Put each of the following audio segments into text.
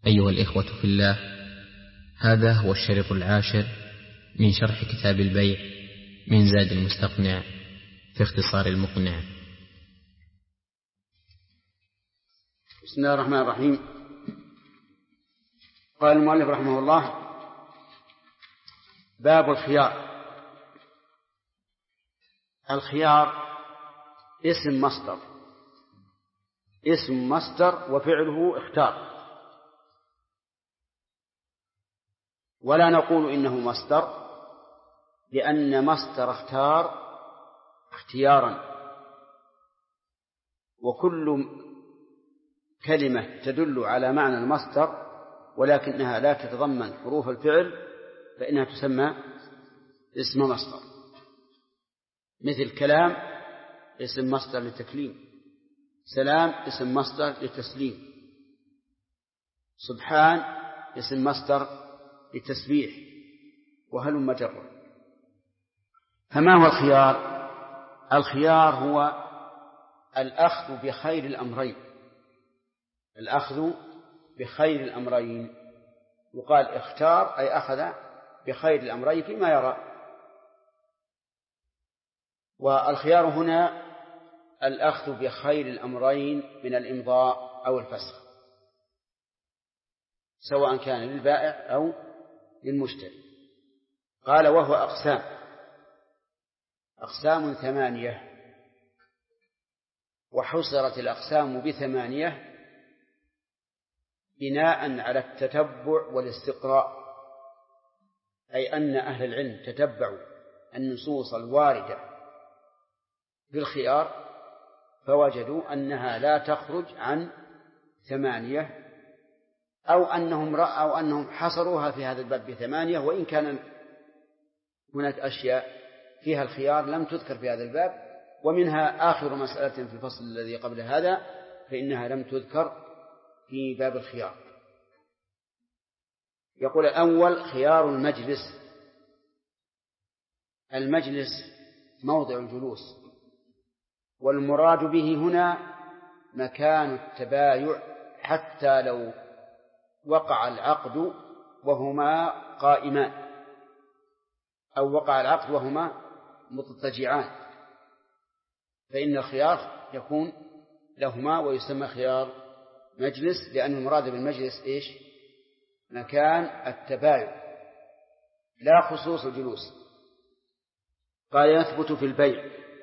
أيها الإخوة في الله، هذا هو الشريط 10 من شرح كتاب البيع من زاد المستقنع في اختصار المقنع. بسم الله الرحمن الرحيم. قال المؤلف رحمه الله: باب الخيار. الخيار اسم مصدر وفعله اختار، ولا نقول إنه مصدر، لأن مصدر اختار اختيارا، وكل كلمة تدل على معنى المصدر ولكنها لا تتضمن حروف الفعل فإنها تسمى اسم مصدر. مثل كلام اسم مصدر للتكليم، سلام اسم مصدر للتسليم، سبحان اسم مصدر للتسبيح، وهلم جرا. فما هو الخيار؟ الخيار هو الأخذ بخير الأمرين. الأخذ بخير الأمرين، يقال اختار أي أخذ بخير الأمرين فيما يرى. والخيار هنا الأخذ بخير الأمرين من الإمضاء أو الفسخ، سواء كان للبائع أو للمشتري. قال: وهو أقسام 8، وحصرت الأقسام ب8 بناء على التتبع والاستقراء، أي أن أهل العلم تتبعوا النصوص الواردة بالخيار فوجدوا أنها لا تخرج عن 8، أو أنهم حصروها في هذا الباب ب8، وإن كان هناك أشياء فيها الخيار لم تذكر في هذا الباب، ومنها آخر مسألة في الفصل الذي قبل هذا فإنها لم تذكر في باب الخيار. يقول: الأول خيار المجلس موضع الجلوس، والمراد به هنا مكان التبايع، حتى لو وقع العقد وهما قائمان، أو وقع العقد وهما مضطجعان، فإن الخيار يكون لهما ويسمى خيار مجلس، لأن المراد بالمجلس إيش؟ مكان التبايع لا خصوص الجلوس. قال: يثبت في البيع.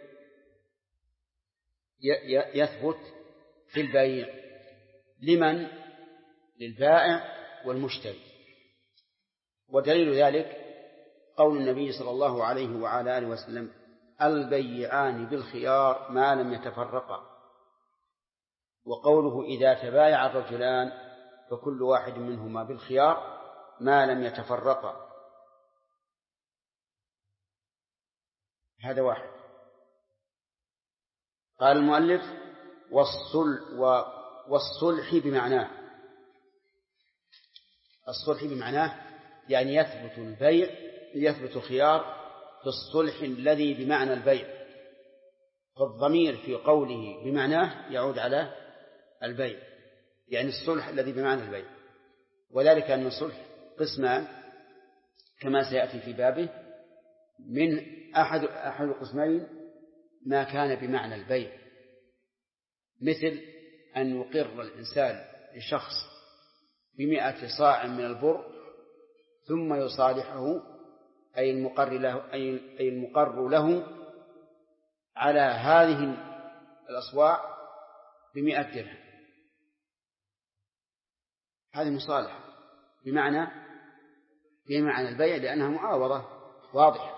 يثبت في البيع لمن؟ للبائع والمشتري. ودليل ذلك قول النبي صلى الله عليه وعلى آله وسلم: البيعان بالخيار ما لم يتفرقا. وقوله: إذا تبايع الرجلان فكل واحد منهما بالخيار ما لم يتفرقا. هذا واحد. قال المؤلف: والصلح بمعناه. الصلح بمعناه يعني يثبت الخيار في الصلح الذي بمعنى البيع، فالضمير في قوله بمعناه يعود على البيع، يعني الصلح الذي بمعنى البيع. وذلك أن الصلح قسمان كما سيأتي في بابه، من أحد القسمين ما كان بمعنى البيع، مثل أن يقر الإنسان لشخص ب100 صاع من البر ثم يصالحه، أي المقر له على هذه الأصواع ب100 درهم. هذه مصالحة بمعنى البيع، لأنها معاوضة واضحة.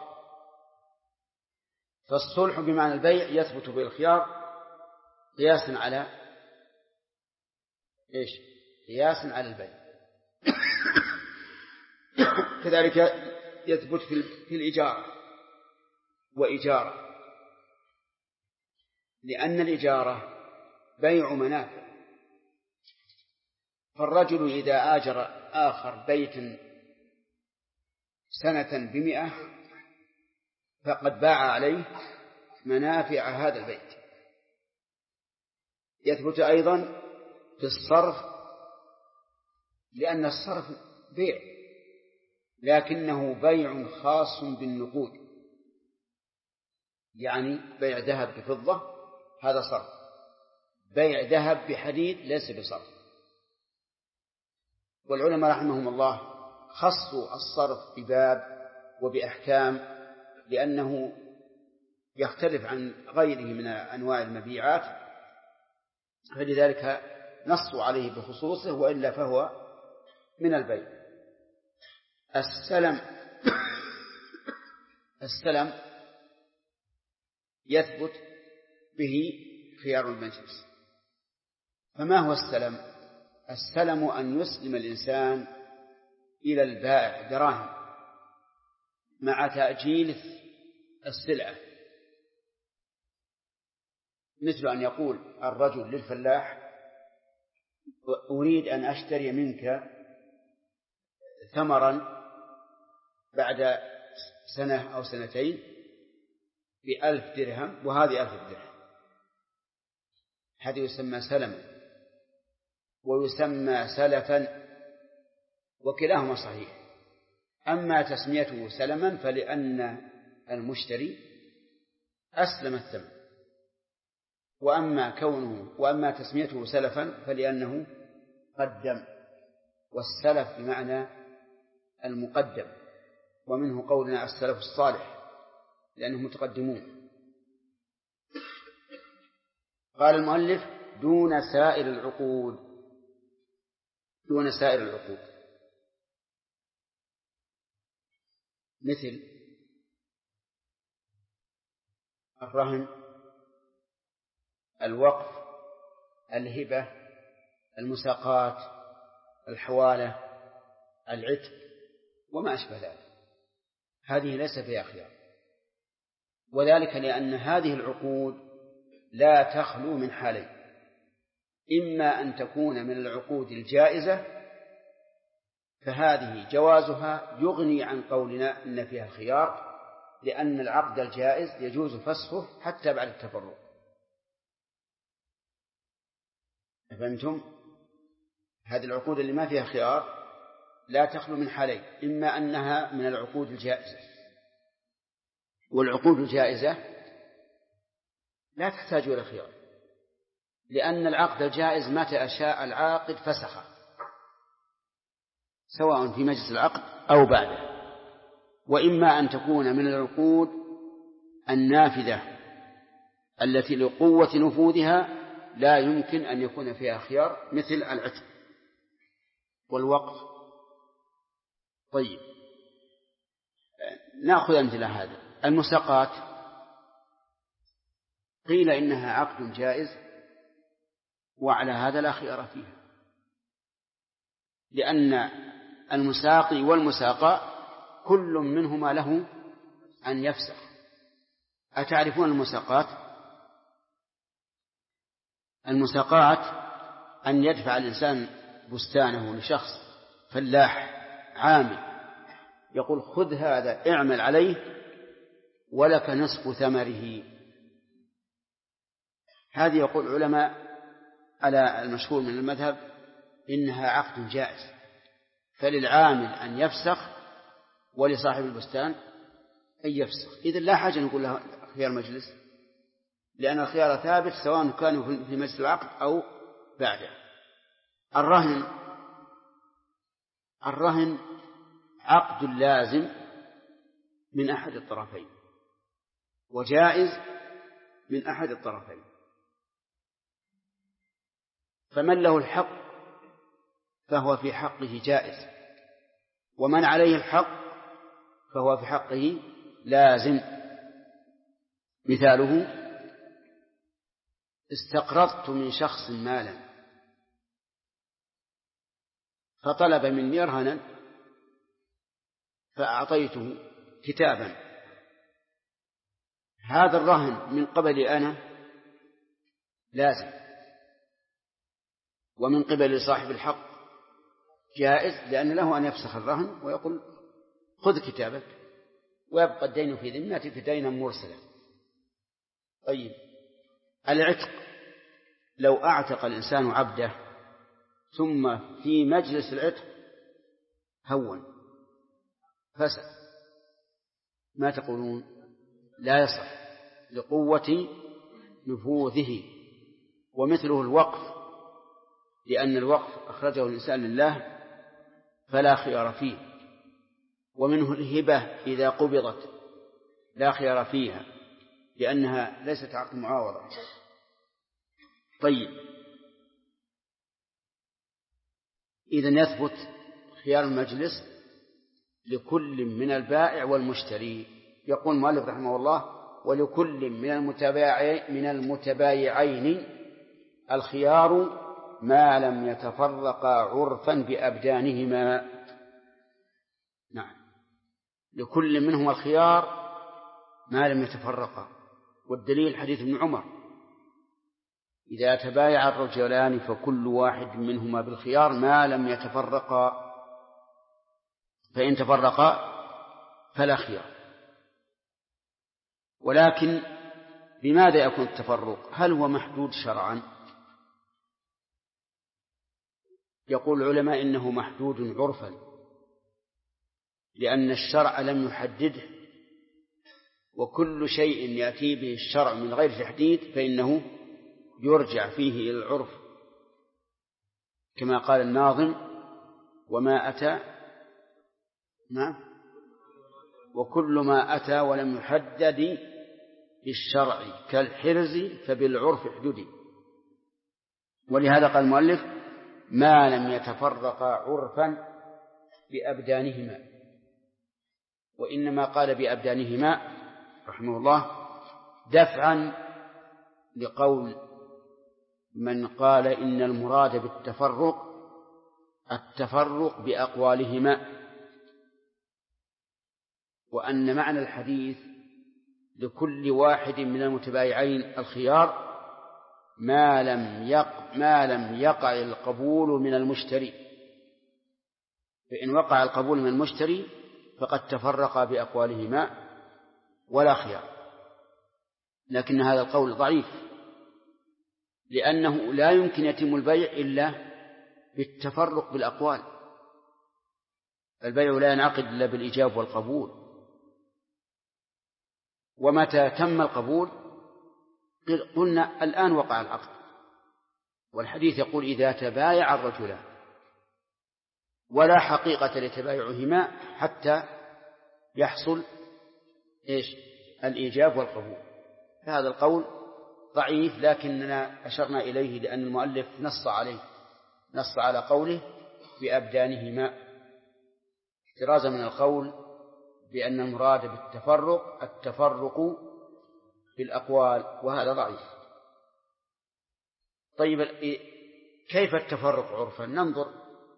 فالصلح بمعنى البيع يثبت بالخيار قياسا على إيش؟ قياسا على البيع. كذلك يثبت في الإجارة وإجارة، لأن الإجارة بيع منافع. فالرجل إذا آجر آخر بيتا سنة ب100 فقد باع عليه منافع هذا البيت. يثبت أيضا في الصرف لأن الصرف بيع، لكنه بيع خاص بالنقود، يعني بيع ذهب بفضة هذا صرف، بيع ذهب بحديد ليس بصرف. والعلماء رحمهم الله خصوا الصرف بباب وبأحكام لأنه يختلف عن غيره من أنواع المبيعات، فلذلك نصوا عليه بخصوصه، وإلا فهو من البيع. السلم يثبت به خيار المجلس. فما هو السلم؟ السلم أن يسلم الإنسان إلى البائع دراهم مع تأجيل السلعة، مثل أن يقول الرجل للفلاح: أريد أن أشتري منك ثمرا بعد سنة أو سنتين ب1,000 درهم، وهذه 1,000 درهم. هذا يسمى سلم ويسمى سلفا، وكلاهما صحيح. أما تسميته سلما فلأن المشتري أسلم الثمن، وأما تسميته سلفا فلأنه قدم، والسلف بمعنى المقدم، ومنه قولنا السلف الصالح لأنهم متقدمون. قال المؤلف: دون سائر العقود. دون سائر العقود مثل الرهن، الوقف، الهبة، المساقات، الحوالة، العتق، وما أشبه ذلك. هذه ليس فيها خيار، وذلك لأن هذه العقود لا تخلو من حالين: إما أن تكون من العقود الجائزة، فهذه جوازها يغني عن قولنا إن فيها خيار، لأن العقد الجائز يجوز فسخه حتى بعد التفرق. فهمتم؟ هذه العقود اللي ما فيها خيار لا تخلو من حالين: إما أنها من العقود الجائزة، والعقود الجائزة لا تحتاج إلى خيار، لأن العقد الجائز متى شاء العاقد فسخه، سواء في مجلس العقد أو بعده. وإما أن تكون من العقود النافذة التي لقوة نفوذها لا يمكن أن يكون فيها خيار، مثل العتق والوقف. طيب، نأخذ أمثلة هذا. المساقات قيل إنها عقد جائز، وعلى هذا لا خيار فيها، لأن المساقي والمساقى كل منهما له أن يفسخ. أتعرفون المساقات؟ المساقات أن يدفع الإنسان بستانه لشخص فلاح عامل، يقول: خذ هذا اعمل عليه ولك نصف ثمره. هذه يقول العلماء على المشهور من المذهب إنها عقد جائز، فللعامل أن يفسخ ولصاحب البستان أن يفسخ. إذن لا حاجة نقول له خيار مجلس، لأن الخيار ثابت سواء كانوا في مجلس العقد أو بعده. الرهن عقد لازم من أحد الطرفين، وجائز من أحد الطرفين، فمن له الحق فهو في حقه جائز، ومن عليه الحق فهو في حقه لازم. مثاله: استقرضت من شخص مالا فطلب مني رهنا فأعطيته كتابا، هذا الرهن من قبل أنا لازم، ومن قبل صاحب الحق جائز، لأن له أن يفسخ الرهن ويقول: خذ كتابك، ويبقى الدين في ذمتك دينا مرسلا. طيب، العتق: لو أعتق الإنسان عبده ثم في مجلس العتق هون فسد، ما تقولون؟ لا يصح لقوة نفوذه. ومثله الوقف، لأن الوقف أخرجه الإنسان لله فلا خيار فيه. ومنه الهبة إذا قبضت لا خيار فيها لأنها ليست عقد معاوضة. طيب، إذن يثبت خيار المجلس لكل من البائع والمشتري. يقول المؤلف رحمه الله: ولكل من المتبايعين الخيار ما لم يتفرقا عرفا بأبدانهما. نعم، لكل منهم الخيار ما لم يتفرقا. والدليل حديث ابن عمر: إذا تبايع الرجلان فكل واحد منهما بالخيار ما لم يتفرقا، فإن تفرقا فلا خيار. ولكن بماذا يكون التفرق؟ هل هو محدود شرعا؟ يقول العلماء إنه محدود عرفا، لأن الشرع لم يحدده، وكل شيء يأتي به الشرع من غير تحديد فإنه يرجع فيه إلى العرف، كما قال الناظم: وما أتى وكل ما أتى ولم يحدد بالشرع كالحرز فبالعرف احددي. ولهذا قال المؤلف: ما لم يتفرقا عرفا بأبدانهما. وإنما قال بأبدانهما رحمه الله دفعا لقول من قال إن المراد بالتفرق التفرق بأقوالهما، وأن معنى الحديث لكل واحد من المتبايعين الخيار ما لم يقع القبول من المشتري، فإن وقع القبول من المشتري فقد تفرقا بأقوالهما ولا خيار. لكن هذا القول ضعيف، لأنه لا يمكن يتم البيع إلا بالتفرق بالأقوال. البيع لا ينعقد إلا بالإجاب والقبول، ومتى تم القبول قلنا الآن وقع العقد. والحديث يقول: إذا تبايع الرجلان، ولا حقيقة لتبايعهما حتى يحصل الإيجاب والقبول. هذا القول ضعيف، لكننا أشرنا إليه لأن المؤلف نص على قوله بأبدانهما، احترازا من القول بأن المراد بالتفرق التفرق بالأقوال، وهذا ضعيف. طيب، كيف التفرق عرفا؟ ننظر.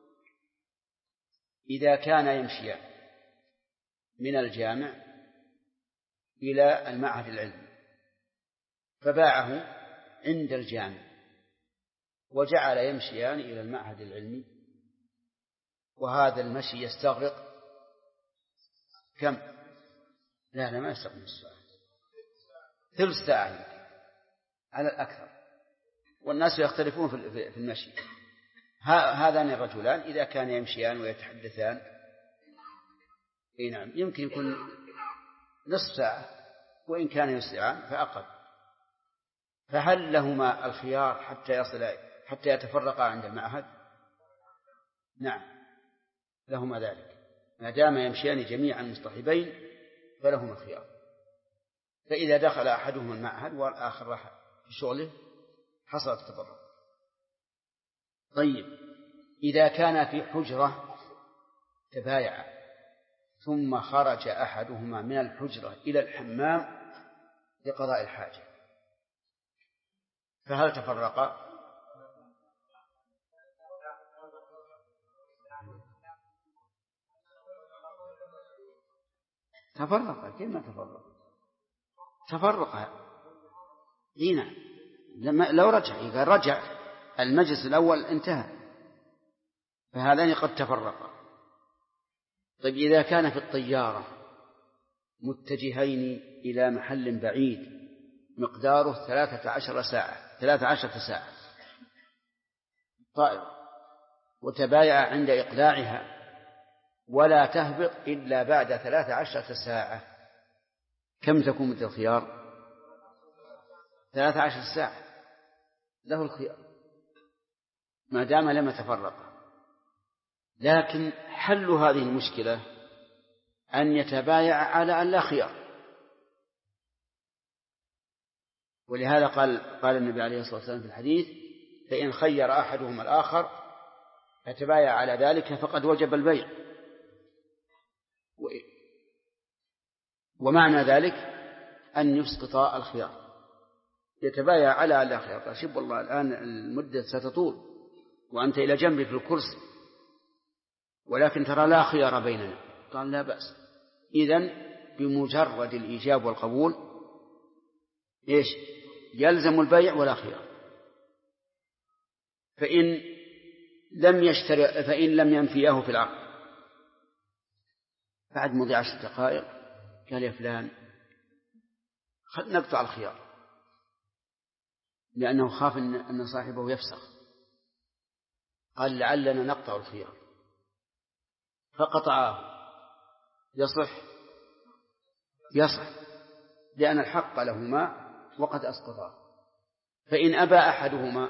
إذا كان يمشيان من الجامع إلى المعهد العلمي فباعه عند الجامع وجعل يمشيان إلى المعهد العلمي، وهذا المشي يستغرق كم؟ لا ما يستغرق نصف ساعة، ثلث ساعة على الأكثر، والناس يختلفون في المشي. هذان الرجلان إذا كان يمشيان ويتحدثان نعم يمكن يكون نصف ساعة، وإن كان يسرعان فأقل. فهل لهما الخيار حتى يتفرقا عند المعهد؟ نعم لهما ذلك، ما دام يمشيان جميعا مصطحبين فلهما الخيار. فإذا دخل أحدهما المعهد والآخر راح في شغله حصل التفرق. طيب، إذا كان في حجرة تبايع ثم خرج أحدهما من الحجرة إلى الحمام لقضاء الحاجة، فهل تفرقا؟ تفرقا. كيف ما تفرقا؟ هنا لو رجع، إذا رجع المجلس الأول انتهى، فهذان قد تفرقا. طيب، إذا كان في الطيارة متجهين إلى محل بعيد مقداره 13 ساعة طائر، وتبايع عند إقلاعها ولا تهبط إلا بعد 13 ساعة. كم تكون مدة الخيار؟ 13 ساعة له الخيار ما دام لم يتفرق. لكن حل هذه المشكلة أن يتبايع على أن لا خيار، ولهذا قال النبي عليه الصلاة والسلام في الحديث: فإن خير أحدهم الآخر فتبايع على ذلك فقد وجب البيع. ومعنى ذلك أن يسقط الخيار، يتبايع على أن لا خيار. قال: شوف والله الآن المدة ستطول وأنت إلى جنبي في الكرسي، ولكن ترى لا خيار بيننا. قال: لا بأس. إذن بمجرد الإيجاب والقبول إيش؟ يلزم البيع ولا خيار. فإن لم ينفيه في العقد بعد مضي 10 دقائق قال: يا فلان نقطع الخيار، لأنه خاف أن صاحبه يفسخ. قال: لعلنا نقطع الخيار، فقطعاه. يصح لأن الحق لهما وقد أسقطاه. فإن أبى أحدهما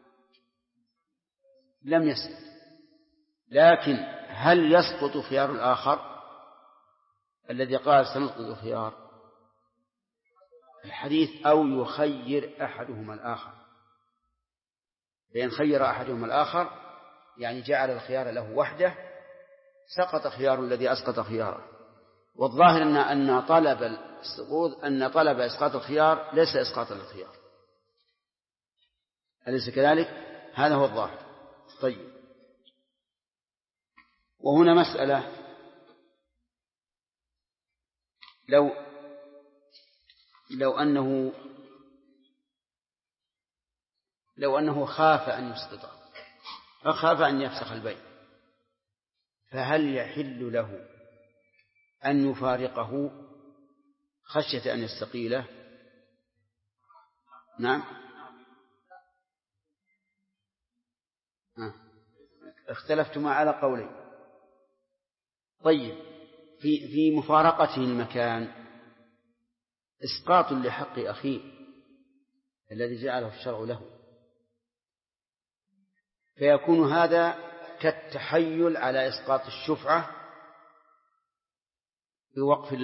لم يسقط. لكن هل يسقط خيار الآخر الذي قال سنسقط الخيار؟ الحديث: أو يخير أحدهما الآخر. فإن خير أحدهما الآخر يعني جعل الخيار له وحده، سقط خيار الذي أسقط خياره. والظاهر أن طلب إسقاط الخيار ليس إسقاطا للخيار، أليس كذلك؟ هذا هو الظاهر. طيب، وهنا مسألة: لو أنه خاف أن يسقطه، أخاف أن يفسخ البيع، فهل يحل له أن يفارقه خشية أن يستقيله؟ نعم. اختلفتما على قولين. طيب، في مفارقته المكان إسقاط لحق أخيه الذي جعله الشرع له، فيكون هذا كالتحيل على إسقاط الشفعة بوقف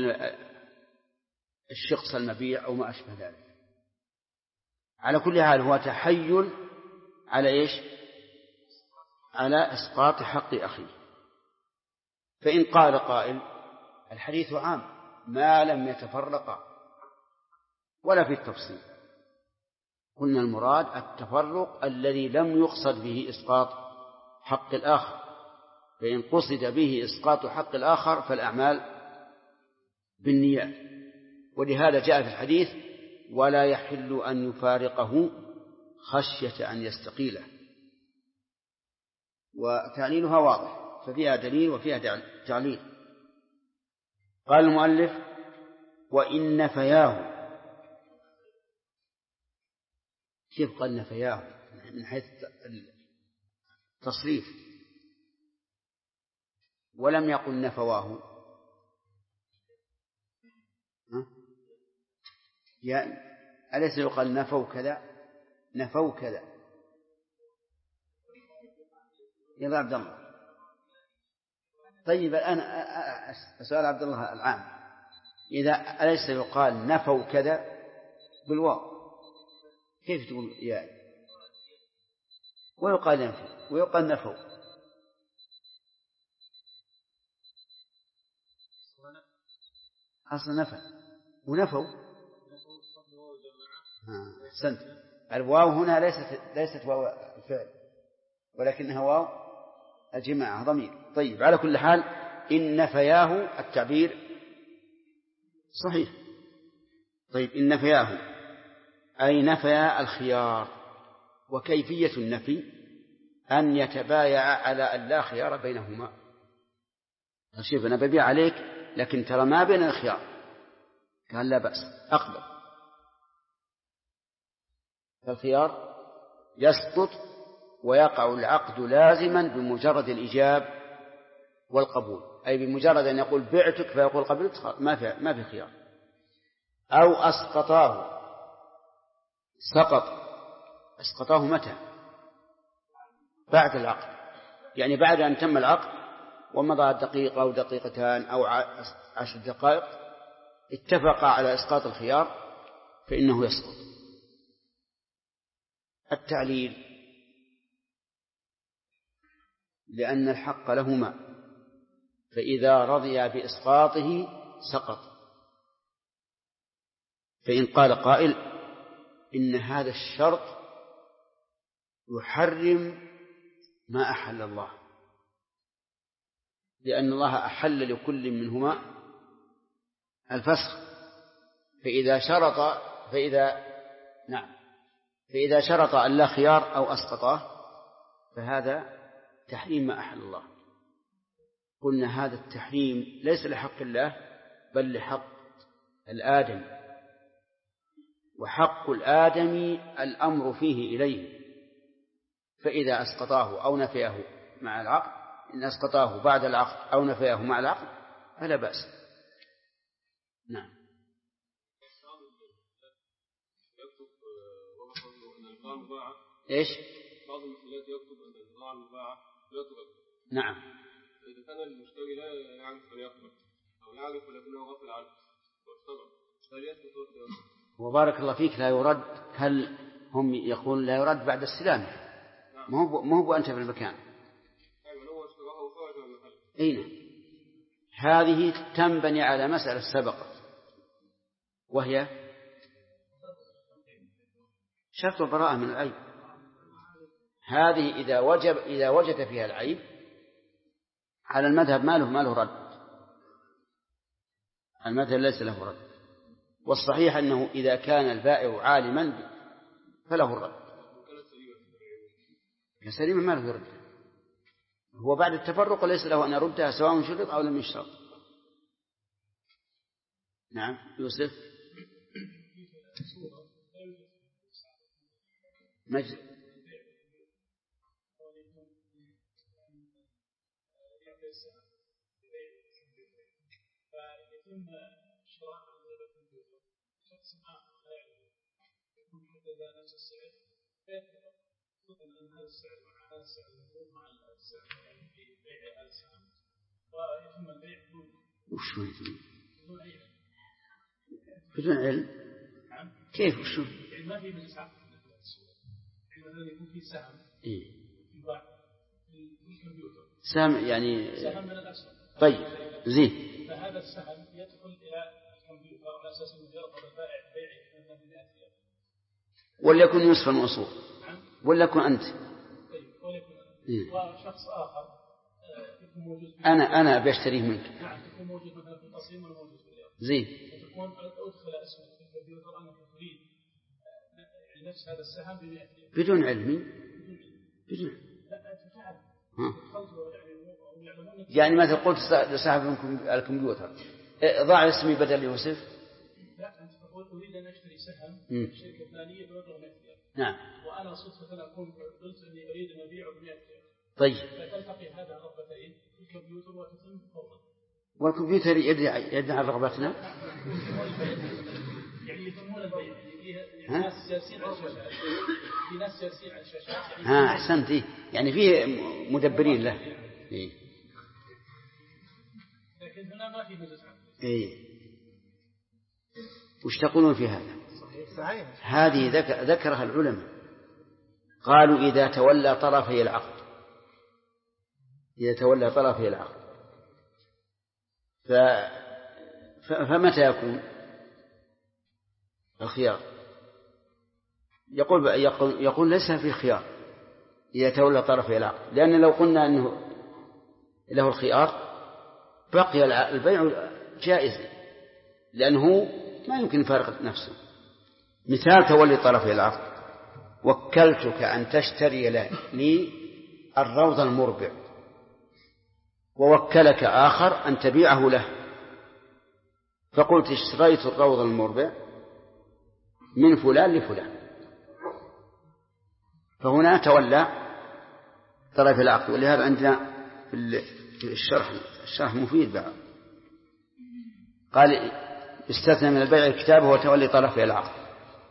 الشخص المبيع أو ما أشبه ذلك. على كل حال هو تحيل على إيش؟ على إسقاط حق أخيه. فإن قال قائل: الحديث عام ما لم يتفرقا ولا في التفصيل. قلنا: المراد التفرق الذي لم يقصد به إسقاط حق الآخر. فإن قصد به إسقاط حق الآخر فالأعمال بالنيات. ولهذا جاء في الحديث: ولا يحل أن يفارقه خشية أن يستقيله. وتعليلها واضح، ففيها دليل وفيها تعليل. قال المؤلف: وإن نفياه. كيف قال نفياه؟ من حيث التصريف، ولم يقل نفواه. أليس يقال نفوا كذا؟ نفوا كذا يا عبد الله. طيب، الآن سؤال عبد الله العام: إذا أليس يقال نفوا كذا بالواو؟ كيف تقول يا؟ ويقال ينفي ويقال نفوا. أصل نفى ونفوا. أحسنت. الواو هنا ليست واو الفعل، ولكنها واو الجماعة ضمير. طيب، على كل حال إن نفياه التعبير صحيح. طيب، إن نفياه أي نفي الخيار. وكيفية النفي أن يتبايع على أن لا خيار بينهما. شوف، أنا ببيع عليك لكن ترى ما بين الخيار. قال: لا بأس، أقبل. فالخيار يسقط ويقع العقد لازما بمجرد الإيجاب والقبول، أي بمجرد أن يقول بعتك فيقول قبلت، ما في خيار. أو أسقطاه، أسقطاه متى؟ بعد العقد، يعني بعد أن تم العقد ومضى دقيقة أو دقيقتان أو 10 دقائق اتفق على إسقاط الخيار فإنه يسقط. التعليل: لأن الحق لهما، فإذا رضي بإسقاطه سقط. فإن قال قائل إن هذا الشرط يحرم ما أحل الله، لأن الله أحل لكل منهما الفسخ، فإذا شرط أن لا خيار أو أسقطه فهذا تحريم ما أحل الله. قلنا هذا التحريم ليس لحق الله بل لحق الآدم، وحق الآدم الأمر فيه إليه، فإذا أسقطاه أو نفيه مع العقد، إن أسقطاه بعد العقد أو نفيه مع العقد فلا بأس. نعم. إيش؟ بعض المحلات يكتب أن البضاعة المباعة لا ترد. نعم. إذا كان المشتري لا يعرف أن يقبل أو يعرف ولكنه غفل عنه وافترض، هل يثبت الخيار؟ وبارك الله فيك. لا يرد، هل هم يقول لا يرد بعد السلام؟ نعم. ما هو أنت في المكان. أيوة، هو اشتراه وخرج من المحل. أين؟ هذه تنبني على مسألة سبقت، وهي شرط البراءة من العيب. هذه إذا وجد فيها العيب على المذهب ما له رد، المذهب ليس له رد. والصحيح أنه إذا كان البائع عالما فله الرد، كسليما ما له رد. هو بعد التفرق ليس له أن يردها سواء شرط أو لم يشترط. نعم. يوسف مجد. وشو بدون علم؟ كيف وشو؟ ما في مجلس عقد مثلا يكون في سهم يباع في الكمبيوتر، سهم يعني سهم من الأسهم. طيب زين. فهذا السهم يدخل إلى الكمبيوتر على أساس أنه يرغب البائع بيعه من 100 ريال، وليكن يوسف المنصور وليكن أنت. طيب وليكن وشخص آخر يكون موجود، أنا بشتريه منك. نعم، يكون موجود مثلا في القصيم ولا موجود في الرياض. زين. وتكون أدخل اسمه في الكمبيوتر أنا أريد نفس هذا السهم ب 100 ريال بدون علمي. بدون. لا أنت تعرف. يعني مثلا قلت لصاحب الكمبيوتر ضع اسمي بدل يوسف. لا، أنت تقول أريد أن أشتري سهم في الشركة الفلانية بمبلغ 100 ريال. نعم. وأنا صدفة أكون قلت أني أريد أن أبيعه ب 100 ريال. طيب. فتلتقي هذا الرغبتين في الكمبيوتر وتتم فورا. والكمبيوتر يدعي رغبتنا. يعني يتمون البيع. في ناس جالسين على الشاشات. في ناس جالسين على الشاشات. أحسنت. يعني فيه مدبرين له. لكن هنا ما في مجلس عقد. وش تقولون في هذا؟ صحيح. هذه ذكرها العلماء، قالوا إذا تولى طرفي العقد، فمتى يكون الخيار؟ يقول ليس في خيار إذا تولى طرفي العقد، لأن لو قلنا أنه له الخيار بقي البيع جائزا، لأنه ما يمكن يفارق نفسه. مثال تولي طرفي العقد: وكلتك أن تشتري لي الروض المربع، ووكلك آخر أن تبيعه له، فقلت اشتريت الروض المربع من فلان لفلان، فهنا تولى طرف العقد. ولهذا عندنا في الشرح مفيد بعض قال استثنى من البيع الكتابة وتولي طرفي العقد،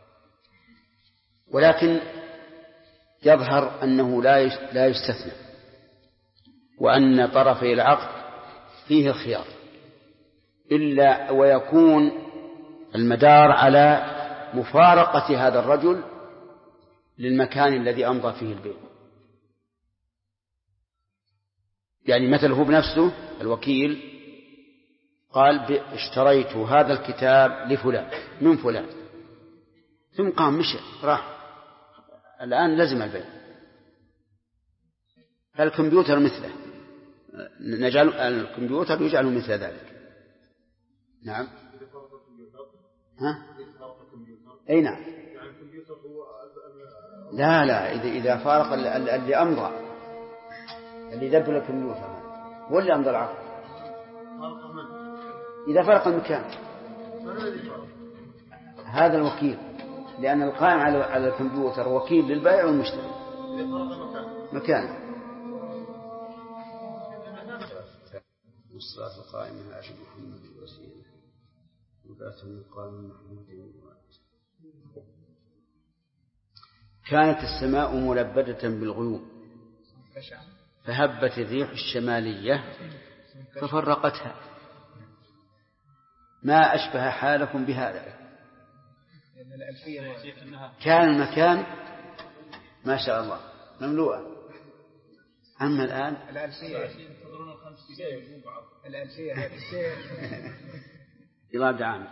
ولكن يظهر أنه لا يستثنى، وأن طرفي العقد فيه الخيار، إلا ويكون المدار على مفارقة هذا الرجل للمكان الذي أمضى فيه البيع. يعني مثل هو بنفسه الوكيل قال اشتريت هذا الكتاب لفلان من فلان، ثم قام مشى راح، الآن لزم البيع. الكمبيوتر مثله، نجعل الكمبيوتر يجعل مثل ذلك. نعم. ها؟ أي نعم. لا إذا فارق اللي أمضى، اللي يدبر الكمبيوتر هو اللي أمضى العقد، إذا فرق المكان هذا الوكيل، لأن القائم على الكمبيوتر وكيل للبائع والمشتري مكان. والصلاة القائمة على محمد الوسيلة وبعثه المقام محمود. كانت السماء ملبدة بالغيوم فهبت الريح الشمالية ففرقتها. ما أشبه حالكم بهذا. كان المكان ما شاء الله مملوءا، أما الآن إضاب دعام.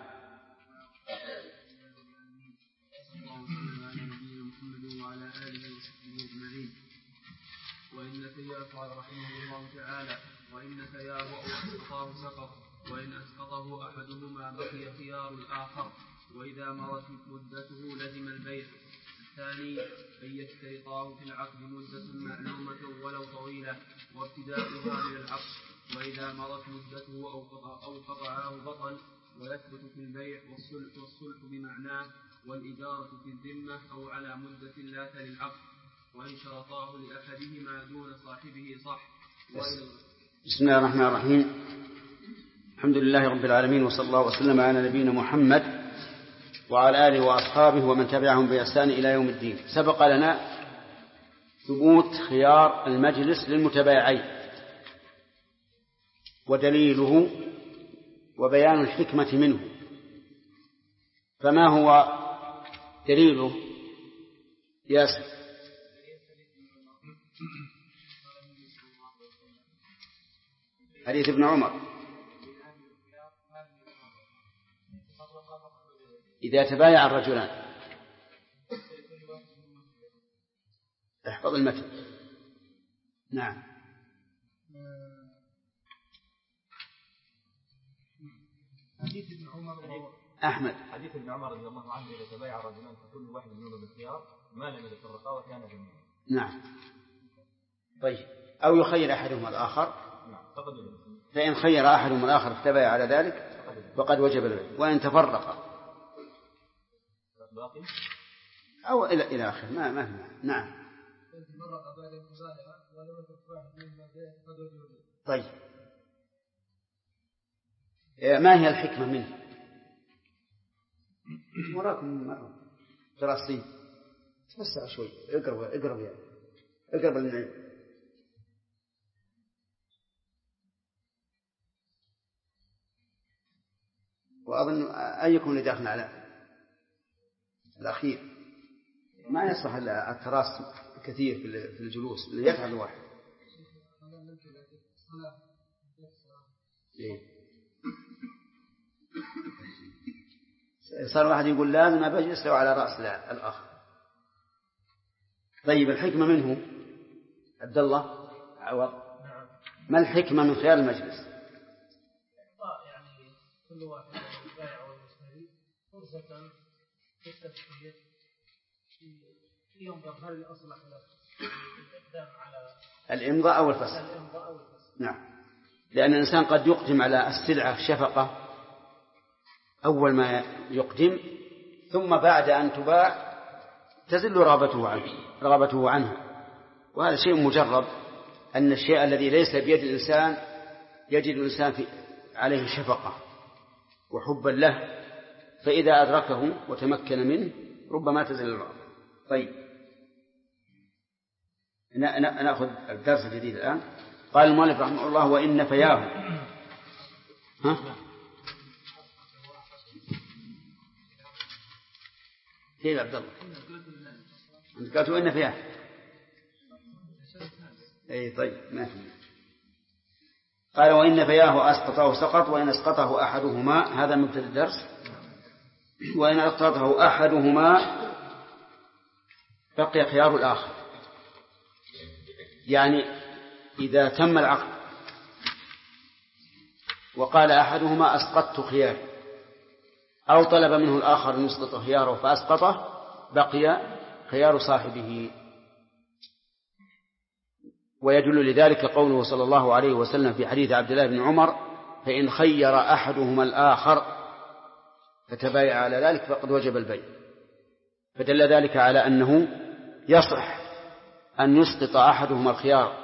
وإنك يا قال رحمه الله تعالى وإنك يا وأسقطه سقط، وإن أسقطه أحدهما بقي خيار الآخر، وإذا مرت مدته لزم البيع. الثاني أن يشترطاه في العقد مدة معلومة ولو طويلة وابتداؤها من العقد، وإذا مرت مدته أو قطعاه بطل، ويثبت في البيع والصلح بمعناه، والإجارة في الذمة أو على مدة لا تلي العقد، وإن شرطاه لأحدهما دون صاحبه صح. بسم الله الرحمن الرحيم. الحمد لله رب العالمين، وصلى الله وسلم على نبينا محمد وعلى آله وأصحابه ومن تبعهم بإحسان إلى يوم الدين. سبق لنا ثبوت خيار المجلس للمتبايعين ودليله وبيان الحكمة منه. فما هو دليله ياسر؟ حديث ابن عمر إذا تبايع الرجلان. احفظ المتن. نعم. حديث ابن عمر أحمد. حديث ابن عمر رضي الله عنه إذا تبايع الرجلان فكل واحد منهما بالخيار ما لم يتفرقا وكان جميعا. نعم. طيب، أو يخير أحدهما الآخر. نعم. فإن خير أحدهما الآخر فتبايع على ذلك فقد وجب البيع. وإن تفرقا أو إلى آخر ما. نعم. طيب، ما هي الحكمة منه؟ وراكم مرة دراسين تفسر شوي. اقرب يعني اقرب للعلم. وأظن أيكم اللي داخل على الأخير ما يصح التراص كثير في الجلوس اللي يتعب الواحد. صار واحد يقول لازم أجلس له على رأس الآخر. طيب، الحكمة منه عبد الله عوض، ما الحكمة من خيار المجلس؟ يعني كل واحد البائع والمشتري فرصة للتفكير في ينظر هل أصلح له الإقدام على الإمضاء أو الفسخ. نعم، لأن الإنسان قد يقدم على السلعة شفقة أول ما يقدم، ثم بعد أن تباع تزل رغبته عنها، وهذا شيء مجرب أن الشيء الذي ليس بيد الإنسان يجد الإنسان عليه شفقة وحبا له، فإذا أدركه وتمكن منه ربما تزل الرغبة. طيب، نأخذ الدرس الجديد الآن. قال المؤلف رحمه الله: وإن نفياه. كيف عبد الله؟ أنت قلت وإن نفياه. أي طيب، ما في. قال: وإن نفياه أسقطه سقط، وإن أسقطه أحدهما. هذا مبتدأ الدرس. وإن أسقطه أحدهما بقي خيار الآخر. يعني إذا تم العقد وقال أحدهما أسقطت خياري، أو طلب منه الآخر أن يسقط خياره فأسقطه، بقي خيار صاحبه. ويدل لذلك قوله صلى الله عليه وسلم في حديث عبد الله بن عمر: فإن خير أحدهما الآخر فتبايع على ذلك فقد وجب البيع. فدل ذلك على أنه يصح أن يسقط أحدهما الخيار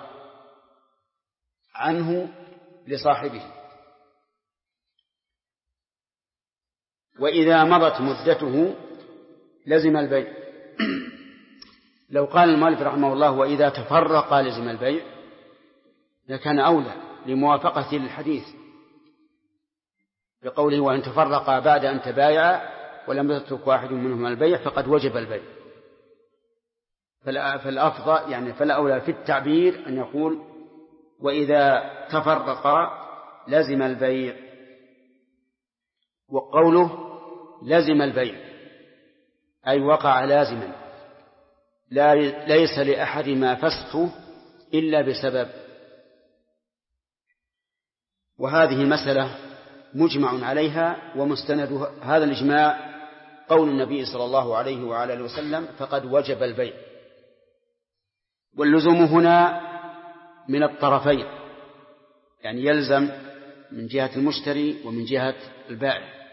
عنه لصاحبه. وإذا مضت مدته لزم البيع. لو قال المؤلف رحمه الله: وإذا تفرق لزم البيع، لكان أولى لموافقة الحديث بقوله: وإن تفرقا بعد أن تبايعا ولم يترك واحد منهما البيع فقد وجب البيع. فالأفضل يعني فالأولى في التعبير أن يقول: وإذا تفرقا لزم البيع. وقوله لزم البيع أي وقع لازما، ليس لأحدهما فسخه إلا بسبب. وهذه مسألة مجمع عليها، ومستند هذا الإجماع قول النبي صلى الله عليه وعلى آله وسلم: فقد وجب البيع. واللزوم هنا من الطرفين، يعني يلزم من جهة المشتري ومن جهة البائع.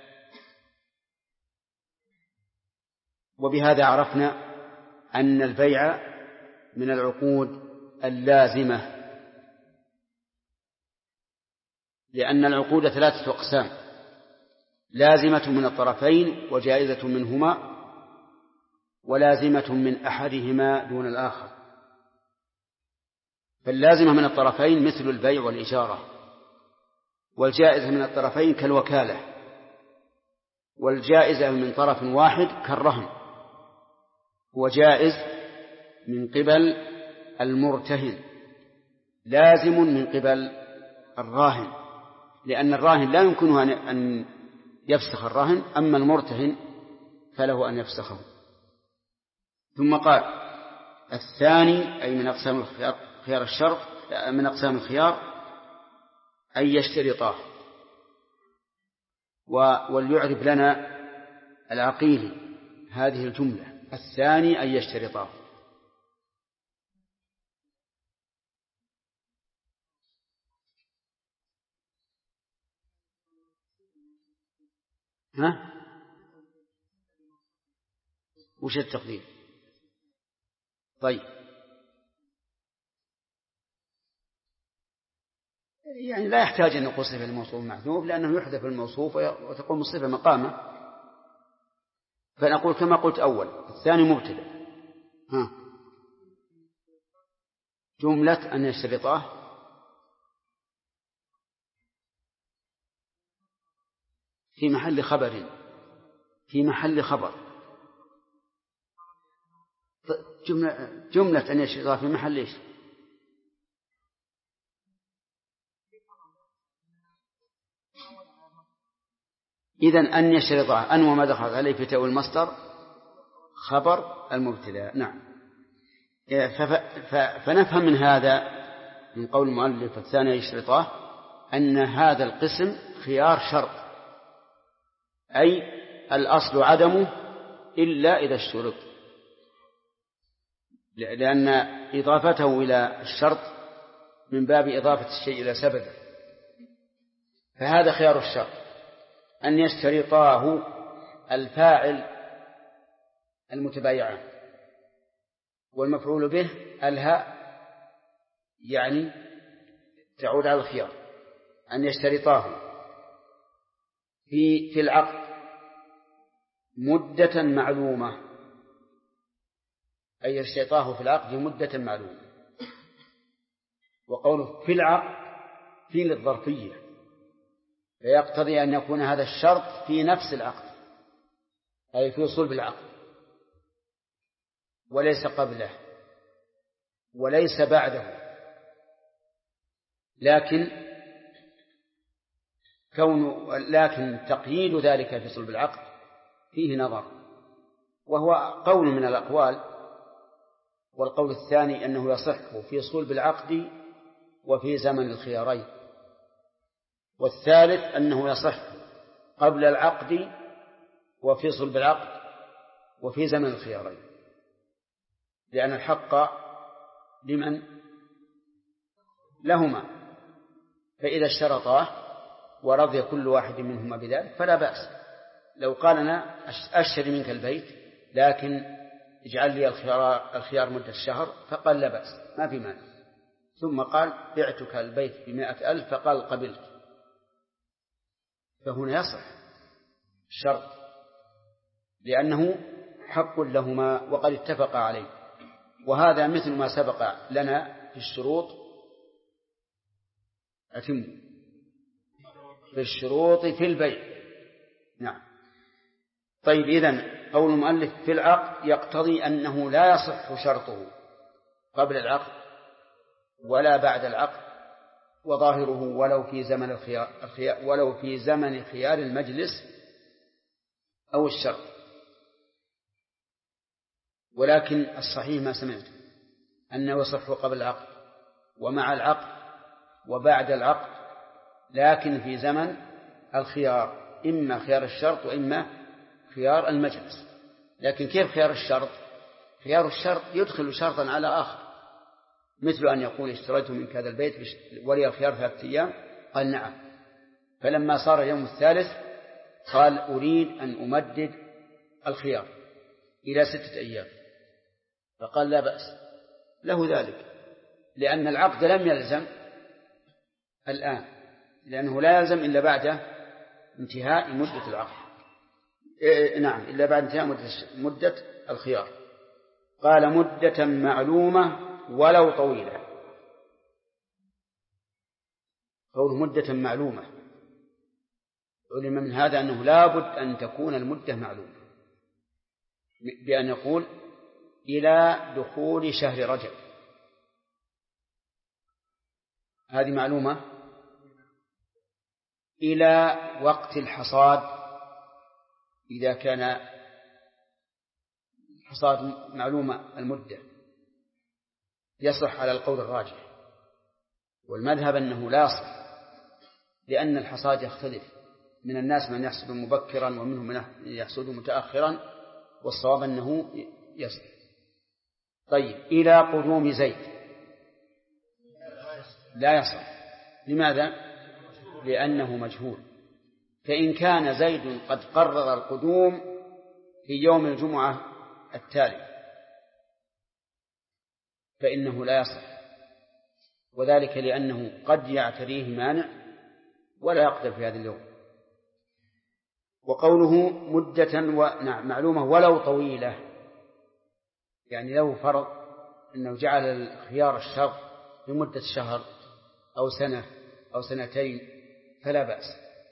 وبهذا عرفنا أن البيع من العقود اللازمة، لأن العقود 3 أقسام: لازمة من الطرفين، وجائزة منهما، ولازمة من أحدهما دون الآخر. فاللازمة من الطرفين مثل البيع والإجارة، والجائزة من الطرفين كالوكالة، والجائزة من طرف واحد كالرهن، وجائز من قبل المرتهن، لازم من قبل الراهن، لأن الراهن لا يمكنه أن يفسخ الرهن، أما المرتهن فله أن يفسخه. ثم قال: الثاني أي من أقسام خيار الشرط، من أقسام الخيار أن يشترطاه. وليعرف لنا العقيل هذه الجملة: الثاني أن يشترطاه. ها؟ وش التقدير؟ طيب، يعني لا يحتاج أن نقول صفة الموصوف محذوف، لأنه يحذف الموصوف وتقوم الصفة مقامه. فنقول كما قلت أول: الثاني مبتدأ. ها، جملة أن يشترطاه في محل خبر، في محل خبر. جملة أن يشترطاه في محل إيش؟ إذن أن يشترطاه، أن وما دخلت عليه في تأويل المصدر خبر المبتدأ. نعم. فنفهم من هذا، من قول المؤلف الثاني يشترطاه، أن هذا القسم خيار شرط، أي الأصل عدمه إلا إذا اشترط، لأن إضافته إلى الشرط من باب إضافة الشيء إلى سببه. فهذا خيار الشرط، أن يشترطاه الفاعل المتبايعان، والمفعول به الهاء يعني تعود على الخيار أن يشترطاه في العقد مدة معلومة، أي يشترطاه في العقد مدة معلومة. وقوله في العقد في للظرفية، فيقتضي أن يكون هذا الشرط في نفس العقد، أي في صلب العقد، وليس قبله وليس بعده. لكن تقييد ذلك في صلب العقد فيه نظر، وهو قول من الأقوال. والقول الثاني أنه يصح في صلب العقد وفي زمن الخيارين، والثالث أنه يصح قبل العقد وفي صلب العقد وفي زمن الخيارين، لأن الحق لمن؟ لهما، فإذا اشترطاه ورضي كل واحد منهما بذلك فلا بأس. لو قال أنا أشتري منك البيت لكن اجعل لي الخيار مدة شهر، فقال لا بأس ما في مانع، ثم قال بعتك البيت ب100,000 فقال قبلت، فهنا يصح الشرط لأنه حق لهما وقد اتفق عليه. وهذا مثل ما سبق لنا في الشروط، في الشروط في البيع. نعم. طيب، إذن قول المؤلف في العقد يقتضي أنه لا يصح شرطه قبل العقد ولا بعد العقد، وظاهره ولو في زمن خيار المجلس أو الشرط. ولكن الصحيح ما سمعت أنه يصح قبل العقد ومع العقد وبعد العقد، لكن في زمن الخيار، إما خيار الشرط وإما خيار المجلس. لكن كيف خيار الشرط؟ خيار الشرط يدخل شرطا على آخر، مثل أن يقول اشتريت منك هذا البيت ولي الخيار 3 أيام، قال نعم، فلما صار اليوم الثالث قال أريد أن أمدد الخيار إلى 6 أيام، فقال لا بأس له ذلك، لأن العقد لم يلزم الآن، لأنه لا يلزم إلا بعد انتهاء مدة العقد. نعم، إلا بعد انتهاء مدة الخيار. قال مدة معلومة ولو طويلة. قوله مدة معلومة علم من هذا أنه لا بد أن تكون المدة معلومة، بأن يقول إلى دخول شهر رجب، هذه معلومة، إلى وقت الحصاد إذا كان الحصاد معلومة المدة، يصح على القول الراجح، والمذهب أنه لا يصح، لأن الحصاد يختلف، من الناس من يحصد مبكرا ومنهم من يحصد متأخرا، والصواب أنه يصح. طيب، إلى قدوم زيد لا يصح. لماذا؟ لأنه مجهول، فإن كان زيد قد قرر القدوم في يوم الجمعة التالي فإنه لا يصح، وذلك لأنه قد يعتريه مانع ولا يقدر في هذا اليوم. وقوله مدة معلومة ولو طويلة، يعني لو فرض أنه جعل الخيار الشرط بمدة شهر أو سنة أو سنتين فلا بأس.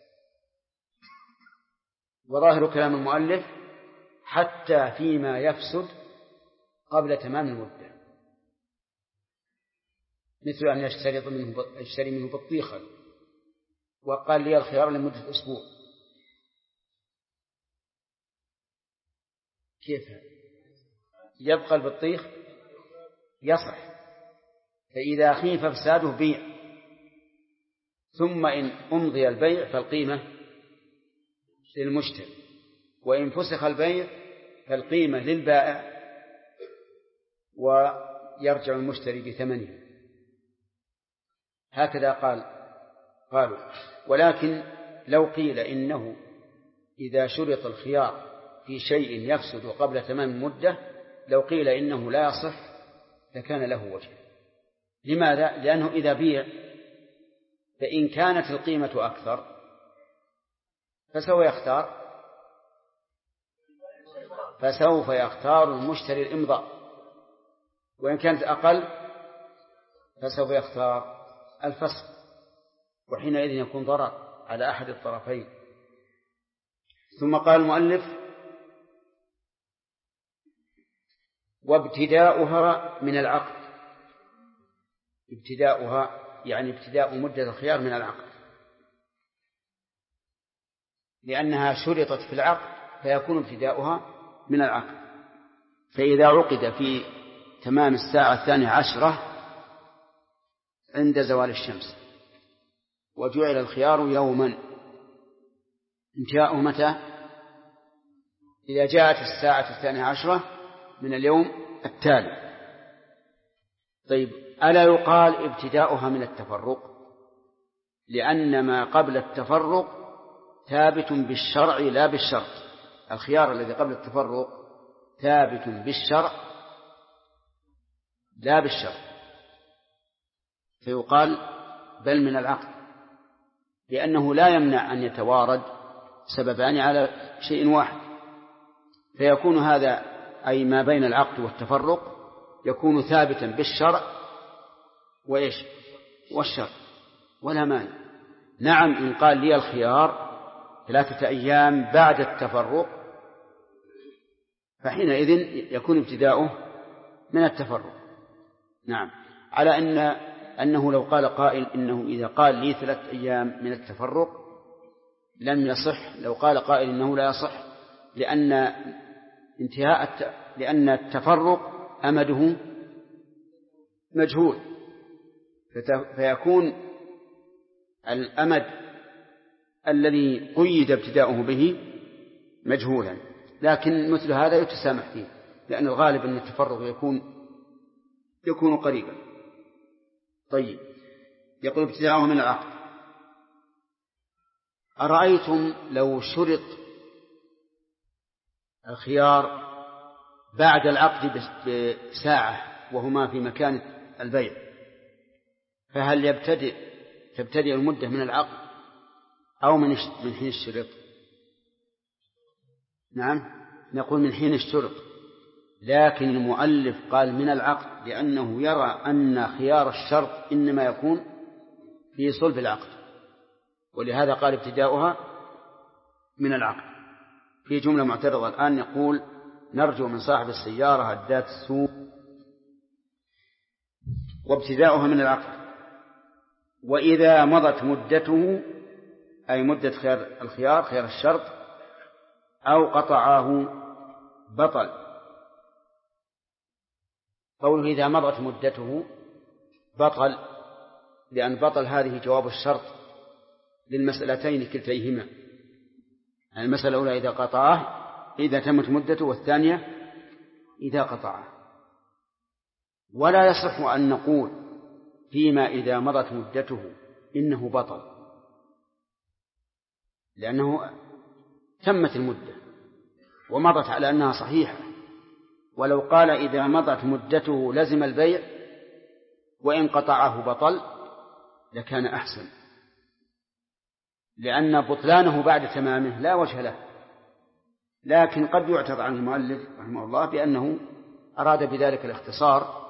وظاهر كلام المؤلف حتى فيما يفسد قبل تمام المدة، مثل أن يشتري منه بطيخا وقال لي الخيار لمدة أسبوع، كيف هذا؟ يبقى البطيخ يصح، فإذا خيف فساده بيع، ثم إن أمضي البيع فالقيمة للمشتري، وإن فسخ البيع فالقيمة للبائع ويرجع المشتري بثمنه. هكذا قالوا. ولكن لو قيل إنه إذا شرط الخيار في شيء يفسد قبل تمام المدة، لو قيل إنه لا يصح لكان له وجه. لماذا؟ لأنه إذا بيع فإن كانت القيمة أكثر فسوف يختار المشتري الإمضاء، وإن كانت أقل فسوف يختار الفسخ، وحينئذ يكون ضرر على أحد الطرفين. ثم قال المؤلف: وابتداؤها من العقد. ابتداؤها يعني ابتداء مدة الخيار من العقد، لأنها شرطت في العقد فيكون ابتداؤها من العقد. فإذا عقد في تمام الساعة 12 عند زوال الشمس وجعل الخيار يوما، انتهاءه متى؟ إذا جاءت الساعة 12 من اليوم التالي. طيب، ألا يقال ابتداؤها من التفرق؟ لأن ما قبل التفرق ثابت بالشرع لا بالشرط. الخيار الذي قبل التفرق ثابت بالشرع لا بالشرط، فيقال بل من العقد، لأنه لا يمنع أن يتوارد سببان على شيء واحد، فيكون هذا أي ما بين العقد والتفرق يكون ثابتا بالشرع وإيش؟ والشرع، ولا مانع. نعم، إن قال لي الخيار 3 أيام بعد التفرق فحينئذ يكون ابتداؤه من التفرق. نعم، على أنه لو قال قائل إنه إذا قال لي 3 أيام من التفرق لم يصح. لو قال قائل إنه لا يصح لأن التفرق أمده مجهول، فيكون الأمد الذي قيد ابتداؤه به مجهولا. لكن مثل هذا يتسامح فيه، لأن الغالب أن التفرق يكون قريبا. طيب، يقول ابتداؤه من العقد. أرأيتم لو شرط الخيار بعد العقد بساعة وهما في مكان البيع، فهل تبتدئ المدة من العقد أو من حين الشرط؟ نعم، نقول من حين الشرط، لكن المؤلف قال من العقد لأنه يرى أن خيار الشرط إنما يكون في صلب العقد، ولهذا قال ابتداؤها من العقد. في جملة معترضة الآن يقول: نرجو من صاحب السيارة هدات السوق وابتداؤها من العقد. وإذا مضت مدته أي مدة خيار الشرط أو قطعاه بطل. قوله إذا مضت مدته بطل، لأن بطل هذه جواب الشرط للمسألتين كلتيهما. المسألة الأولى إذا قطعه إذا تمت مدته، والثانية إذا قطعه. ولا يصح أن نقول فيما إذا مضت مدته إنه بطل، لأنه تمت المدة ومضت على أنها صحيحة. ولو قال إذا مضت مدته لزم البيع وإن قطعه بطل لكان أحسن، لأن بطلانه بعد تمامه لا وجه له. لكن قد يعترض عن المؤلف رحمه الله بأنه أراد بذلك الاختصار.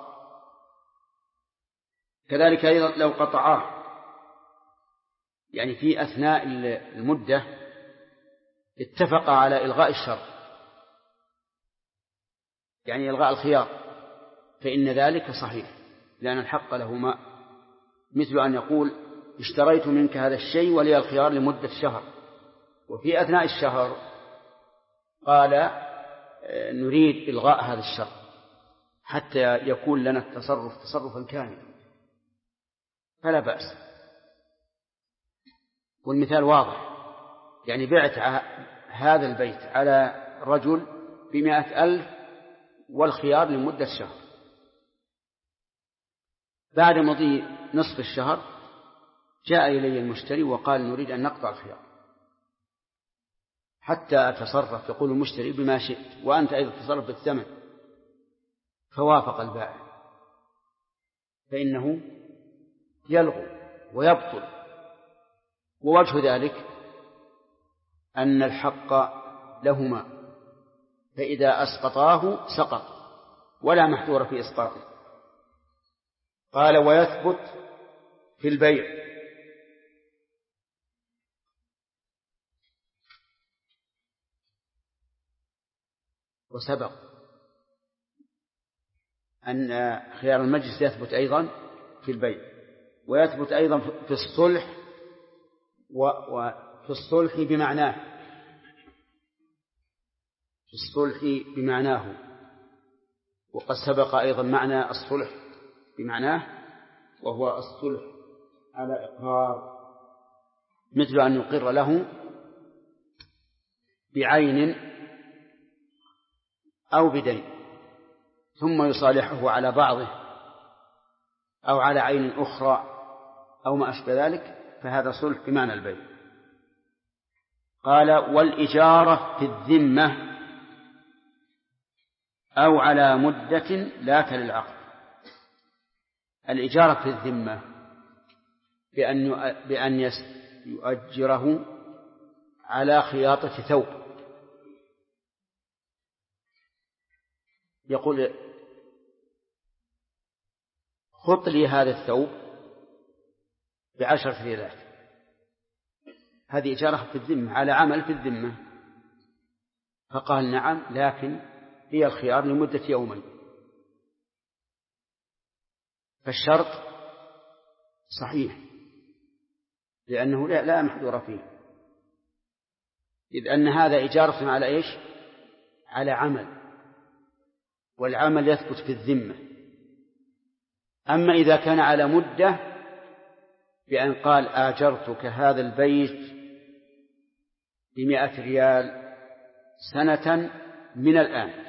كذلك أيضا لو قطعاه يعني في أثناء المدة اتفق على إلغاء الشرط، يعني إلغاء الخيار، فإن ذلك صحيح، لأن الحق له ما، مثل أن يقول اشتريت منك هذا الشيء ولي الخيار لمدة شهر، وفي أثناء الشهر قال نريد إلغاء هذا الشرط حتى يكون لنا التصرف تصرفا كاملا، فلا بأس. والمثال واضح، يعني بعت هذا البيت على رجل ب100,000 والخيار لمدة شهر. بعد مضي نصف الشهر جاء إلي المشتري وقال نريد أن نقطع الخيار حتى أتصرف. يقول المشتري بما شئت وأنت أيضا تتصرف بالثمن، فوافق البائع. فإنه يلغو ويبطل. ووجه ذلك أن الحق لهما، فإذا أسقطاه سقط ولا محذور في إسقاطه. قال ويثبت في البيع وسبق أن خيار المجلس يثبت أيضا في البيع، ويثبت أيضا في الصلح، وفي الصلح بمعناه، في الصلح بمعناه. وقد سبق أيضا معنى الصلح بمعناه، وهو الصلح على إقرار، مثل أن يقر له بعين أو بدين ثم يصالحه على بعضه أو على عين أخرى أو ما أشبه ذلك، فهذا صلح بمعنى البيع. قال والإجارة في الذمة أو على مدة لا تل العقد. الإجارة في الذمة بأن يؤجره على خياطة ثوب، يقول خط لي هذا الثوب ب10 ريالات، هذه إجارة في الذمة على عمل في الذمة. فقال نعم، لكن هي الخيار لمدة يومين، فالشرط صحيح لأنه لا محذور فيه، إذ أن هذا إجارة على إيش؟ على عمل، والعمل يثبت في الذمة. أما إذا كان على مدة بأن قال آجرتك هذا البيت ب100 ريال سنة من الآن،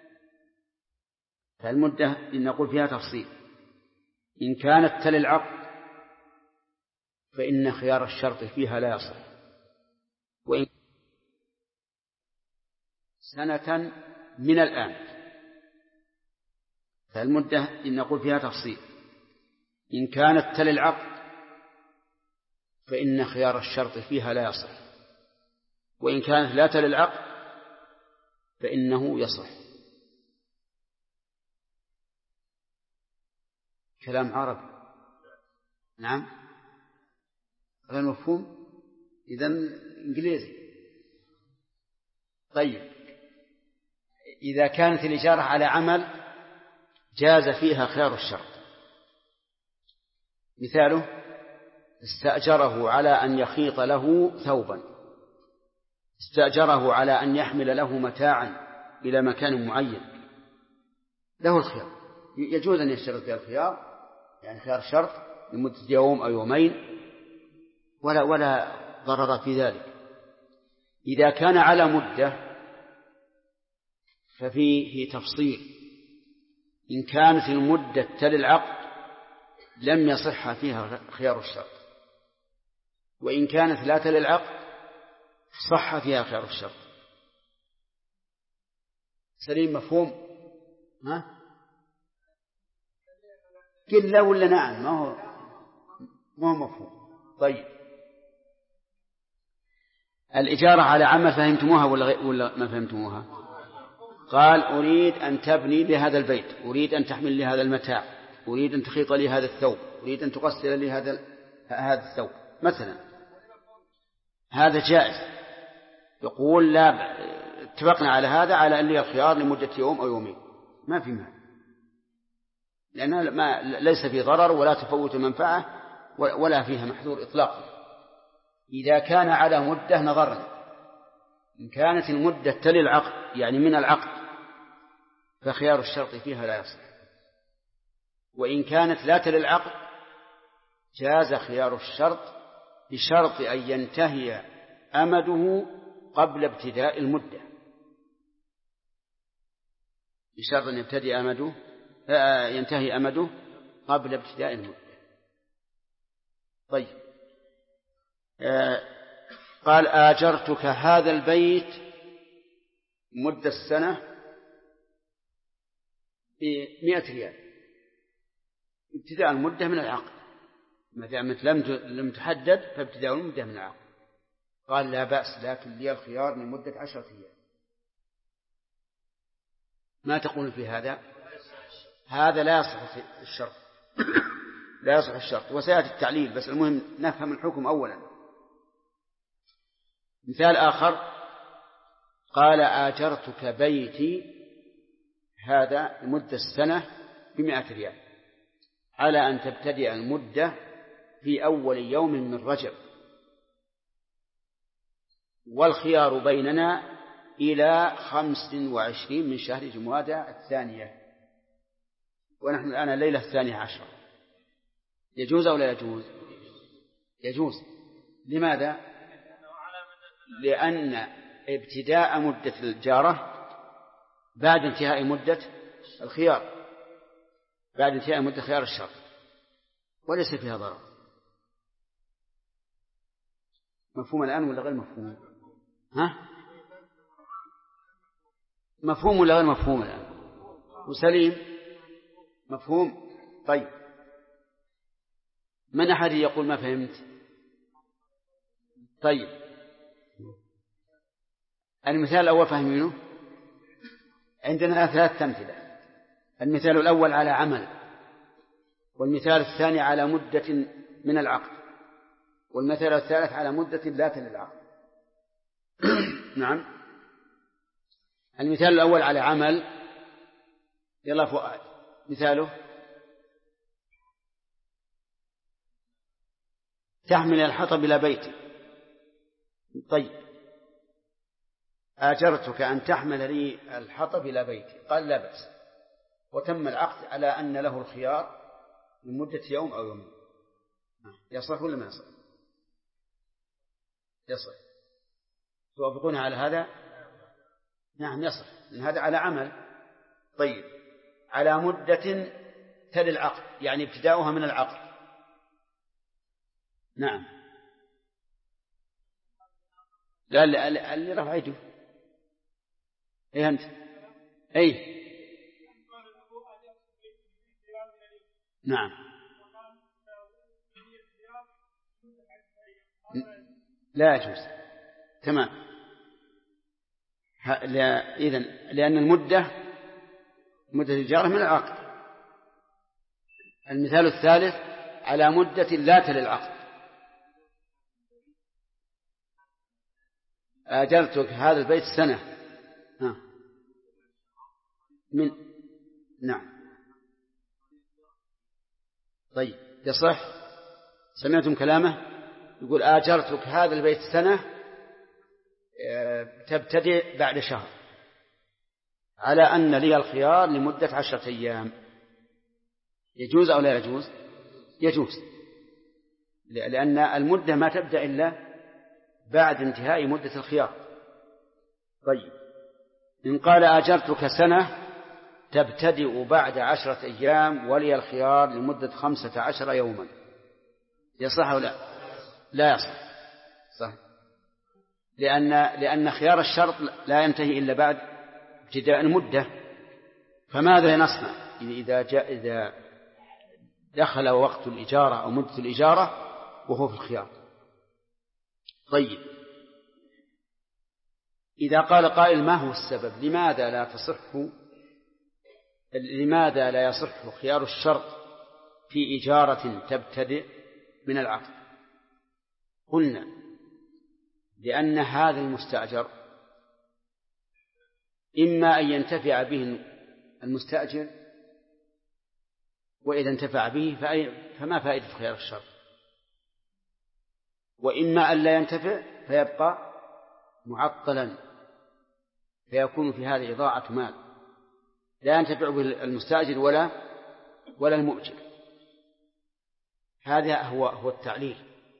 فالمدة نقول فيها تفصيل. إن كانت تل العقد فإن خيار الشرط فيها لا يصح، وإن سنة من الآن، فالمدة نقول فيها تفصيل. إن كانت تل العقد فإن خيار الشرط فيها لا يصح، وإن كانت لا تل العقد فإنه يصح. كلام عربي، نعم، غير مفهوم، إذن إنجليزي. طيب، إذا كانت الإجارة على عمل جاز فيها خيار الشرط. مثاله استأجره على أن يخيط له ثوبا، استأجره على أن يحمل له متاعا إلى مكان معين، له الخيار، يجوز أن يشترط فيها الخيار، يعني خيار الشرط لمدة يوم أو يومين، ولا ضرر في ذلك. إذا كان على مدة ففيه تفصيل. إن كانت المدة تل العقد لم يصح فيها خيار الشرط، وإن كانت لا تل العقد صح فيها خيار الشرط. سليم، مفهوم؟ ها؟ قل لا ولا نعم، ما هو مفهوم. طيب، الإجارة على عمل فهمتموها ولا ما فهمتموها؟ قال أريد أن تبني لهذا البيت، أريد أن تحمل لي هذا المتاع، أريد أن تخيط لي هذا الثوب، أريد أن تغسل لي هذا الثوب مثلا، هذا جائز. يقول لا، اتفقنا على هذا، على أن لي الخيار لمدة يوم أو يومين، ما في مانع، لأنها ليس في ضرر ولا تفوت منفعة ولا فيها محذور إطلاقا. إذا كان على مدة نظرنا، إن كانت المدة تلي العقد يعني من العقد فخيار الشرط فيها لا يصح، وإن كانت لا تلي العقد جاز خيار الشرط بشرط أن ينتهي أمده قبل ابتداء المدة، بشرط أن ينتهي أمده قبل ابتداء المدة. طيب، قال آجرتك هذا البيت مدة السنة ب100 ريال، ابتداء المدة من العقد، مثل لم تحدد فابتداء المدة من العقد. قال لا بأس، لكن لي الخيار لمدة 10 أيام. ما تقول في هذا؟ هذا لا يصح في الشرط لا يصح الشرط، وسيأتي التعليل، بس المهم نفهم الحكم أولا. مثال آخر، قال آجرتك بيتي هذا لمدة السنة ب100 ريال على أن تبتدئ المدة في أول يوم من رجب، والخيار بيننا إلى 25 من شهر جمادى الثانية، ونحن الآن الليلة 12. يجوز أو لا يجوز؟ يجوز. لماذا؟ لأن ابتداء مدة الإجارة بعد انتهاء مدة الخيار، بعد انتهاء مدة خيار الشرط، وليس فيها ضرر. مفهوم الآن ولا غير مفهوم؟ ها؟ مفهوم ولا غير مفهوم الآن؟ وسليم مفهوم؟ طيب، من أحد يقول ما فهمت؟ طيب، المثال الأول فهمينه. عندنا 3 أمثلة. المثال الأول على عمل، والمثال الثاني على مدة من العقد، والمثال الثالث على مدة لا تلي العقد. نعم. المثال الأول على عمل، يلا فؤاد مثاله: تحمل الحطب إلى بيتي. طيب، آجرتك أن تحمل لي الحطب إلى بيتي. قال لا بأس، وتم العقد على أن له الخيار لمدة يوم أو يومين. يصح ولا ما يصح؟ يصح. توافقون على هذا؟ نعم يصح، لأن هذا على عمل. طيب، على مدة تلي العقد، يعني ابتداؤها من العقد. نعم. لا اللي رفع يده. ايه أنت؟ اي نعم. لا يجوز. تمام. إذن لأن مدة الإجارة من العقد. المثال الثالث على مدة لا تلي العقد. آجرتك هذا البيت سنة. نعم. طيب، يصح. سمعتم كلامه؟ يقول آجرتك هذا البيت سنة تبتدئ بعد شهر على أن لي الخيار لمدة 10 أيام. يجوز أو لا يجوز؟ يجوز، لأن المدة ما تبدأ إلا بعد انتهاء مدة الخيار. طيب، إن قال آجرتك سنة تبتدئ بعد 10 أيام ولي الخيار لمدة 15 يوما، يصح أو لا؟ لا يصح. صح، لأن خيار الشرط لا ينتهي إلا بعد ابتداء المدة. فماذا نصنع إذا دخل وقت الإجارة أو مدة الإجارة وهو في الخيار؟ طيب، إذا قال قائل ما هو السبب؟ لماذا لا يصح خيار الشرط في إجارة تبتدئ من العقد؟ قلنا لأن هذا المستأجر إما أن ينتفع به المستأجر، وإذا انتفع به فما فائدة خيار الشرط، وإما أن لا ينتفع فيبقى معطلا، فيكون في هذا إضاعة مال لا ينتفع به المستأجر ولا المؤجر. هذا هو التعليل.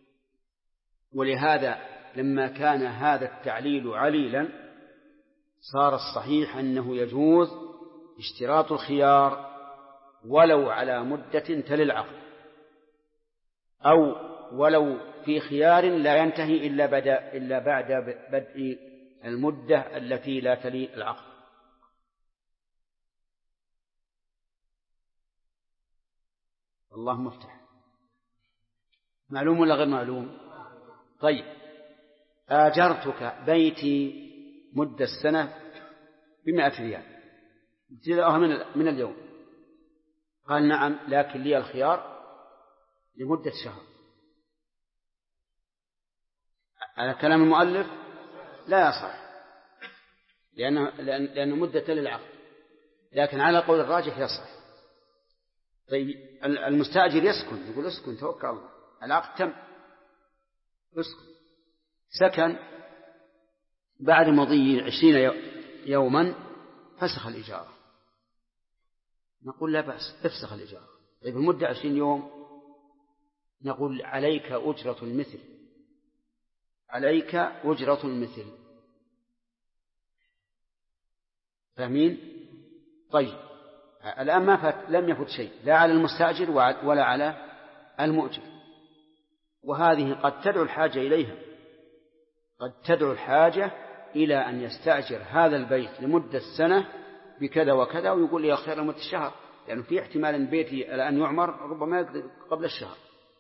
ولهذا لما كان هذا التعليل عليلا صار الصحيح أنه يجوز اشتراط الخيار ولو على مدة تلي العقد، أو ولو في خيار لا ينتهي إلا بعد بدء المدة التي لا تلي العقد. اللهم افتح. معلوم ولا غير معلوم؟ طيب، آجرتك بيتي مدة السنة ب100 ريال، ابتداءها من اليوم. قال نعم، لكن لي الخيار لمدة شهر. على كلام المؤلف لا يصح، لأنه مدة للعقد، لكن على قول الراجح يصح. طيب، المستأجر يسكن، يقول اسكن توكل الله، العقد تم، اسكن. سكن بعد مضي 20 يوما فسخ الإجارة، نقول لا بأس، افسخ الإجارة. طيب المدة 20 يوم، نقول عليك أجرة المثل، عليك أجرة المثل. فاهمين؟ طيب، الآن لم يفت شيء لا على المستأجر ولا على المؤجر، وهذه قد تدعو الحاجة إليها، قد تدعو الحاجة إلى أن يستأجر هذا البيت لمدة سنة بكذا وكذا، ويقول لي خير لمدة الشهر، لأنه في احتمال أن بيتي الآن يعمر ربما قبل الشهر،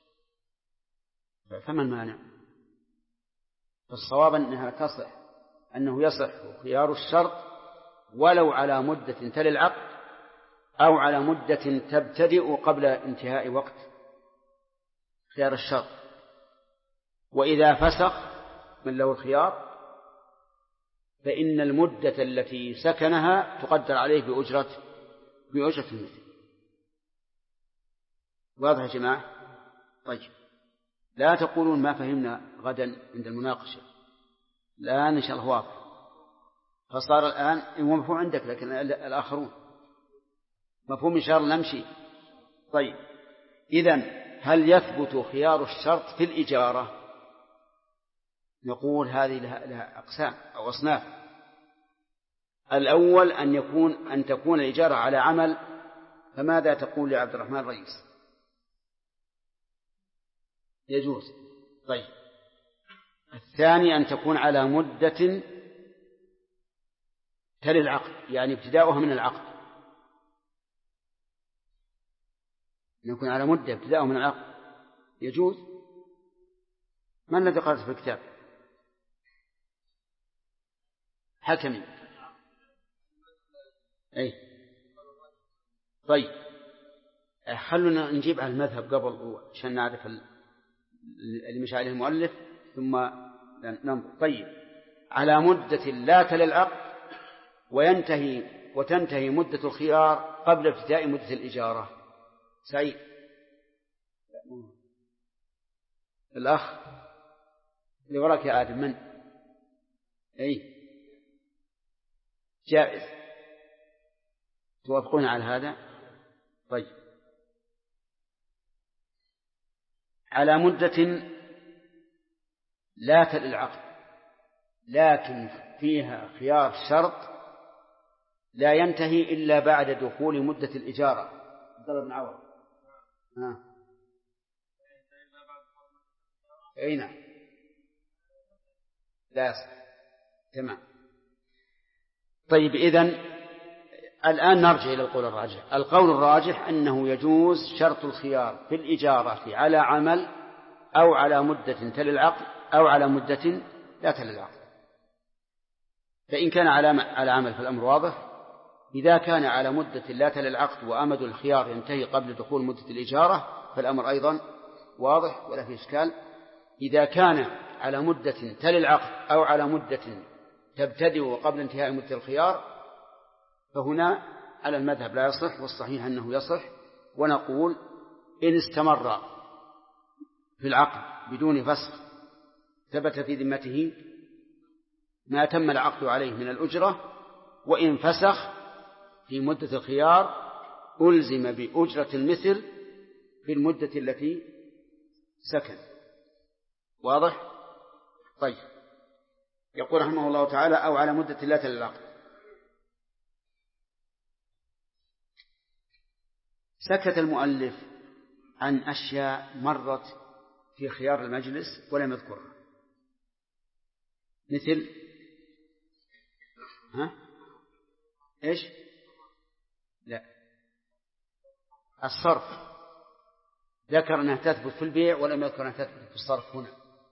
فما المانع؟ فالصواب أنها تصح، أنه يصح خيار الشرط ولو على مدة تلي العقد أو على مدة تبتدئ قبل انتهاء وقت خيار الشرط. وإذا فسخ من له الخيار فإن المدة التي سكنها تقدر عليه بأجرة المثل. واضح يا جماعة؟ طيب، لا تقولون ما فهمنا غدا عند المناقشة، الآن إن شاء الله واضح. فصار الآن هو مفهوم عندك، لكن الآخرون مفهوم إن شاء الله نمشي. طيب، إذن هل يثبت خيار الشرط في الإجارة؟ نقول هذه لها أقسام أو أصناف. الأول أن تكون الإجارة على عمل، فماذا تقول لعبد الرحمن الرئيس؟ يجوز. طيب، الثاني أن تكون على مدة تلي العقد، يعني ابتداؤها من العقد، نكون على مدة ابتداؤها من العقد، يجوز. ما الذي قرأت في الكتاب؟ حكمي. أي طيب، خلونا نجيب على المذهب قبل عشان نعرف اللي مش عليه المؤلف ثم ننظر. طيب، على مدة لا تلي العقد وتنتهي مدة الخيار قبل ابتداء مدة الإجارة. سعيد الأخ اللي وراك يا آدم، من؟ أي جائز، توافقون على هذا؟ طيب، على مدة لا تلي العقد لكن فيها خيار شرط لا ينتهي إلا بعد دخول مدة الإجارة. عبد الله بن عوض. أي نعم، لا يصح. تمام. طيب، إذن الآن نرجع إلى القول الراجح. القول الراجح أنه يجوز شرط الخيار في الإجارة على عمل أو على مدة تلي العقد أو على مدة لا تلي العقد. فإن كان على عمل فالأمر واضح. إذا كان على مدة لا تلي العقد وأمد الخيار ينتهي قبل دخول مدة الإجارة فالأمر أيضا واضح ولا في إشكال. إذا كان على مدة تلي العقد أو على مدة تبتدئ قبل انتهاء مدة الخيار فهنا على المذهب لا يصح، والصحيح أنه يصح. ونقول إن استمر في العقد بدون فسخ ثبت في ذمته ما تم العقد عليه من الأجرة، وإن فسخ في مدة الخيار ألزم بأجرة المثل في المدة التي سكن. واضح؟ طيب، يقول رحمه الله تعالى أو على مدة لا تلي العقد. سكت المؤلف عن أشياء مرت في خيار المجلس ولم يذكرها، مثل إيش؟ لا، الصرف. ذكر أنها تثبت في البيع ولم يذكر أنها تثبت في الصرف هنا.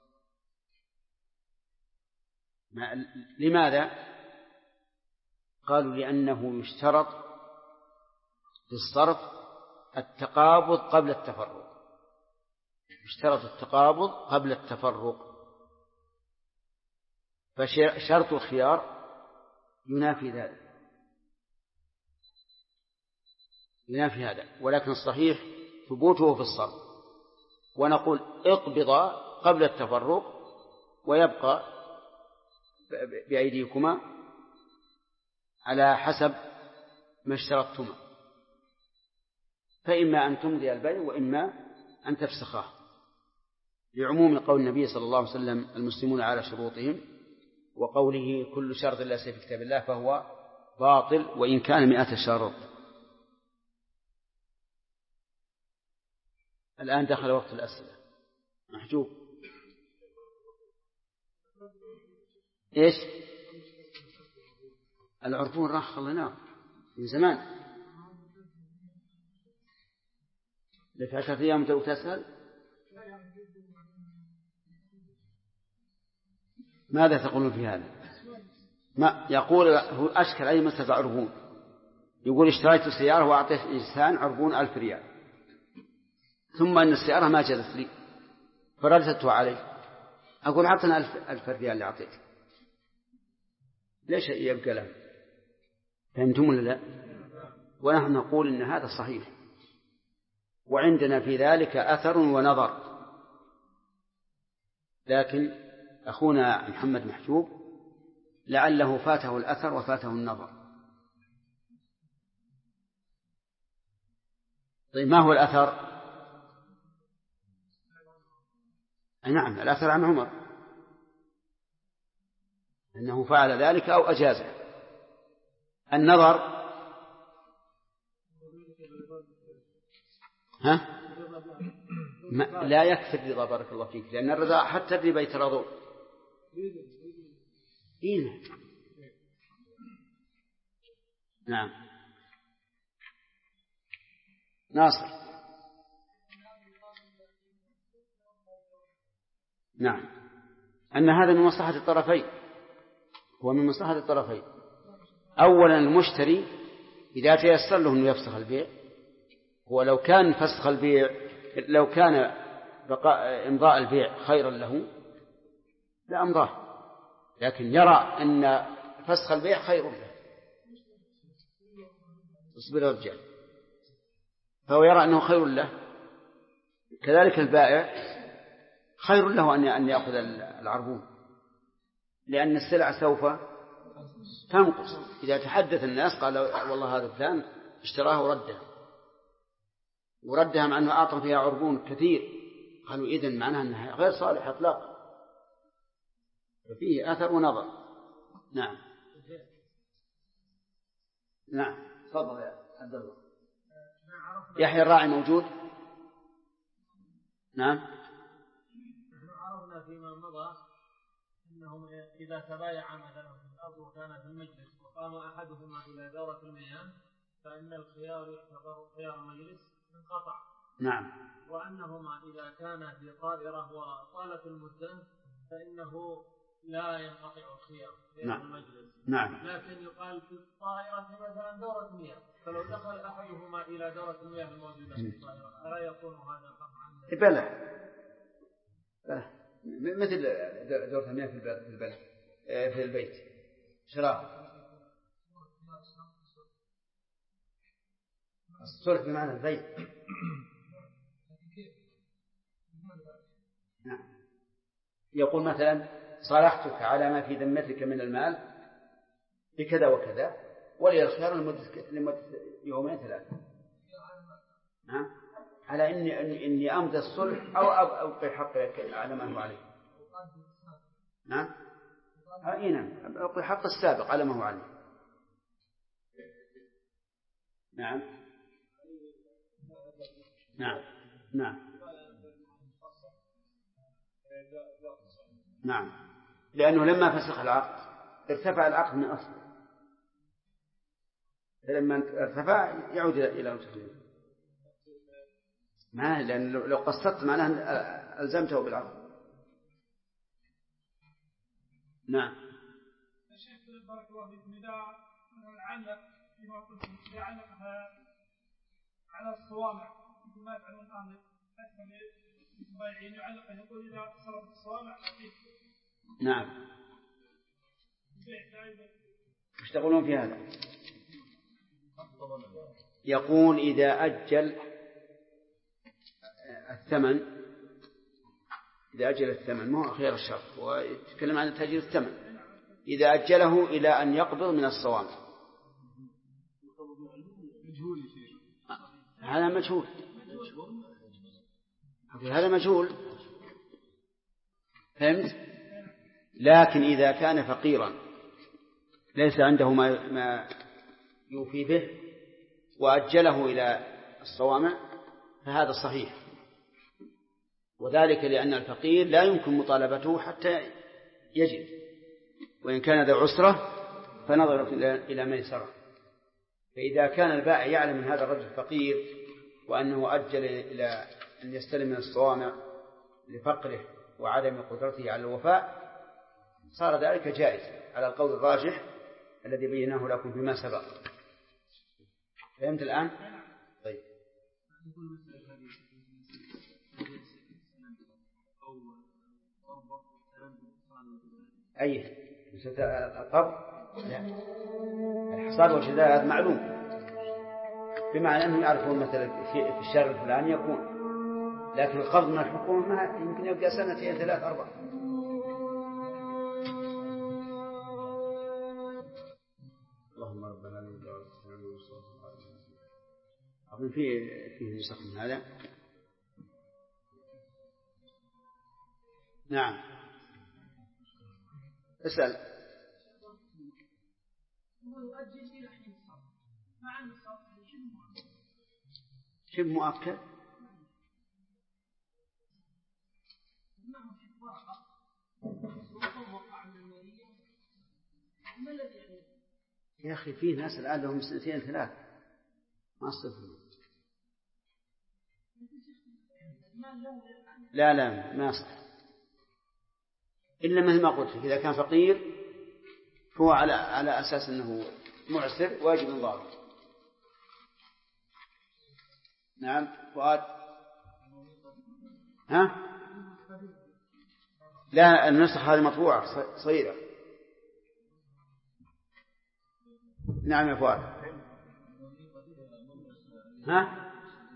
لماذا؟ قالوا لأنه يشترط في الصرف التقابض قبل التفرق، يشترط التقابض قبل التفرق، فشرط الخيار ينافي ذلك، ينافي هذا. ولكن الصحيح ثبوته في الصرف، ونقول اقبض قبل التفرق ويبقى بأيديكما على حسب ما اشترطتما، فإما أن تمضي البيع وإما أن تفسخاه، لعموم قول النبي صلى الله عليه وسلم المسلمون على شروطهم، وقوله كل شرط لا يصح في كتاب الله فهو باطل وإن كان 100 شرط. الآن دخل وقت الأسئلة. محجوب إيش؟ العرفون راح خلناه من زمان. لك 10 أيام تسأل ماذا تقولون في هذا؟ ما يقول هو أشكل أي مسألة عربون، يقول اشتريت سيارة وأعطيت إنسان عربون 1000 ريال، ثم أن السيارة ما جازت لي فرددتها عليه، أقول أعطنا 1000 ريال اللي أعطيتك، ليش يبقى له؟ فهمتم ولا لا؟ ونحن نقول إن هذا صحيح، وعندنا في ذلك أثر ونظر، لكن أخونا محمد محجوب لعله فاته الأثر وفاته النظر. طيب ما هو الأثر؟ نعم الأثر عن عمر أنه فعل ذلك أو أجازه. النظر لا يكفي الرضا بارك الله فيك، لأن الرضا حتى الربا يتراضون. نعم ناصر. نعم أن هذا من مصلحة الطرفين، هو من مصلحة الطرفين. أولا المشتري إذا تيسر له أنه يفسخ البيع، هو لو كان فسخ البيع لو كان إمضاء البيع خيرا له لأمضاه، لكن يرى أن فسخ البيع خير له، اصبر الرجال، فهو يرى أنه خير له. كذلك البائع خير له أن يأخذ العربون، لأن السلع سوف تنقص. إذا تحدث الناس قال والله هذا فلان اشتراه وردها مع أنه أعطى فيها عربون كثير، قالوا إذن معناها أنها غير صالح إطلاقا، ففيه أثر ونظر. نعم نعم تفضل يا عبد الله. يحيى الراعي موجود؟ نعم. نحن عرفنا فيما مضى أنهم إذا تبايع مثلا في الأرض وكان في المجلس وقام أحدهما إلى دورة المياه فإن الخيار يعتبر خيار المجلس انقطع. نعم. وأنهما إذا كان في طائرة وطالت المدة فإنه لا ينقطع الخيار في المجلس. نعم. لكن يقال في الطائرة مثلا دورة مياه، فلو دخل أحدهما إلى دورة المياه الموجودة في الطائرة ألا يكون هذا قطعا؟ بلى مثل دورة المياه في البيت شراب الصلح بمعنى البيع. نعم. يقول مثلا صالحتك على ما في ذمتك من المال بكذا وكذا ولي الخيار لمدة 2-3 نعم، على إني أمضي الصلح أو أبقي حقك على ما هو عليه. نعم نعم أبقي حق السابق على ما هو عليه. نعم نعم نعم نعم، لأنه لما فسخ العقد ارتفع العقد من أصله، فلما ارتفع يعود إلى وجهه. ما لأن لو قصرت معناه ألزمته بالعقد. نعم. الشيخ بارك الله فيكم إذا علق فيما قلتم إذا علقها على الصوامع مثل ما يفعلون الآن أكثر البائعين يعلق يقول إذا صرفت الصوامع أعطيك. نعم. ايش تقولون في هذا؟ يقول إذا أجل الثمن، إذا أجل الثمن ما هو خير الشرط، ويتكلم عن تأجيل الثمن، إذا أجله إلى أن يقبض من الصوامع هذا مجهول، هذا مجهول، فهمت؟ لكن إذا كان فقيرا ليس عنده ما يوفي به وأجله إلى الصوامع فهذا صحيح، وذلك لأن الفقير لا يمكن مطالبته حتى يجد، وإن كان ذا عسرة فنظر إلى ميسرة. فإذا كان البائع يعلم من هذا الرجل فقير وأنه أجل إلى أن يستلم من الصوامع لفقره وعدم قدرته على الوفاء صار ذلك جائز على القول الراجح الذي بيناه لكم فيما سبق. فهمت الآن؟ طيب. أي القبض؟ لا، الحصاد والشذاذ معلوم، بمعنى أنهم يعرفون مثلا في الشهر الفلاني يكون، لكن القبض من الحكومة ما يمكن يبقى سنتين 3 4. اللهم ربنا لك أظن فيه نسخ من هذا. نعم. اسأل. شبه مؤكد. يا أخي فيه ناس الآن لهم 2 3 ما استفهم. لا ما أصح إلا مثل ما قلت، إذا كان فقير فهو على أساس أنه معسر واجب انظاره. نعم. فؤاد. ها؟ لا، النسخ هذه مطبوعة صغيرة. نعم يا فؤاد. ها؟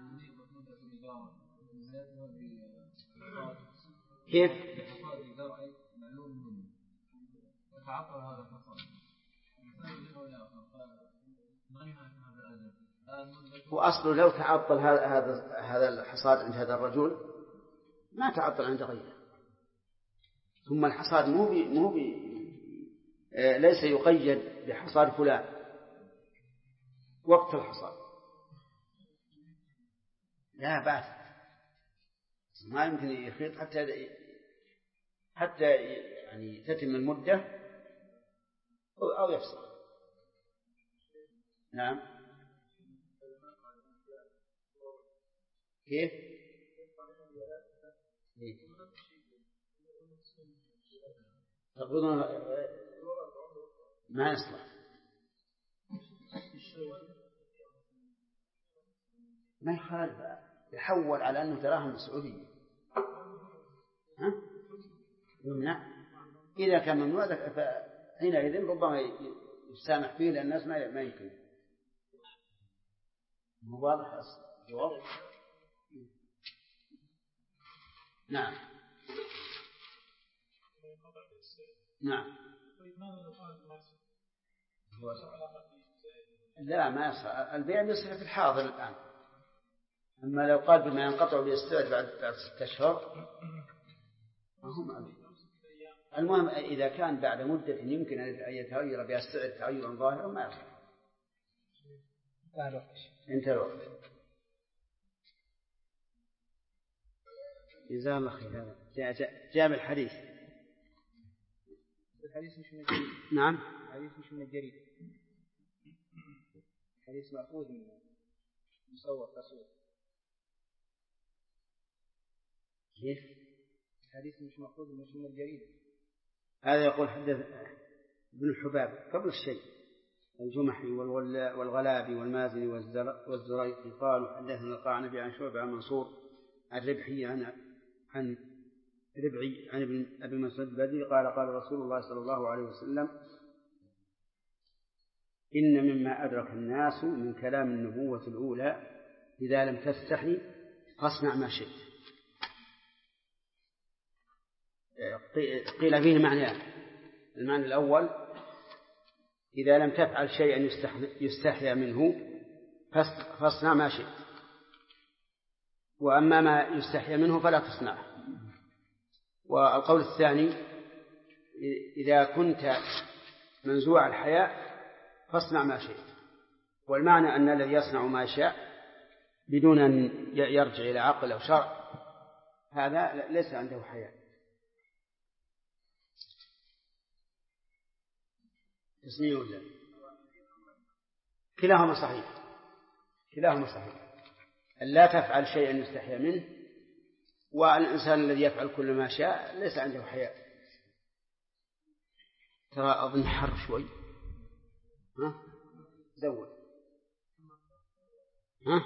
كيف؟ وأصله لو تعطل هذا الحصاد عند هذا الرجل ما تعطل عند غيره. ثم الحصاد ليس يقيد بحصاد فلان وقت الحصاد، لا بأس، ما يمكن يخيط حتى يعني تتم المدة أو يفصل. نعم. كيف؟ تقولون ما يصلح، ما يخالف، يحول على أنه دراهم سعودية. ها؟ يمنع. إذا كان ممنوع فحينئذ ربما يسامح فيه لأن الناس ما يمكن. مو واضح الجواب؟ نعم. نعم. لا ما يصح، البيع يصح في الحاضر الآن، أما لو قال بما ينقطع بيستعد بعد 6 أشهر المهم إذا كان بعد مدة يمكن أن يتغير بيستعد تغيرا ظاهرا ما يصح. انتهى الوقت. جزاه الله خير. هذا جامع الحديث. الحديث مش من الجريد. نعم. الحديث مش من الجريد. الحديث مأخوذ من مصور تصوير. كيف؟ الحديث مش مأخوذ من الجريدة. هذا يقول حدث ابن الحباب قبل الشيء الجمحي والغلابي والمازني والزريقي قالوا حدثنا القعنبي عن شعبة عن منصور عن ربحي عن ربعي عن ابن أبي مسعود البدري قال قال رسول الله صلى الله عليه وسلم: إن مما أدرك الناس من كلام النبوة الأولى إذا لم تستحي فاصنع ما شئت. قيل فيه معنيان: المعنى الأول إذا لم تفعل شيئا يستحيا منه فاصنع ما شئت، وأما ما يستحيا منه فلا تصنعه. والقول الثاني: إذا كنت منزوع الحياء فاصنع ما شئت. والمعنى أن الذي يصنع ما شاء بدون أن يرجع إلى عقل أو شرع هذا ليس عنده حياء. تسميه ولا كلاهما صحيح، كلاهما صحيح. لا تفعل شيئا يستحيا منه، والإنسان الذي يفعل كل ما شاء ليس عنده حياء. ترى أظن حر شوي، ها زود، ها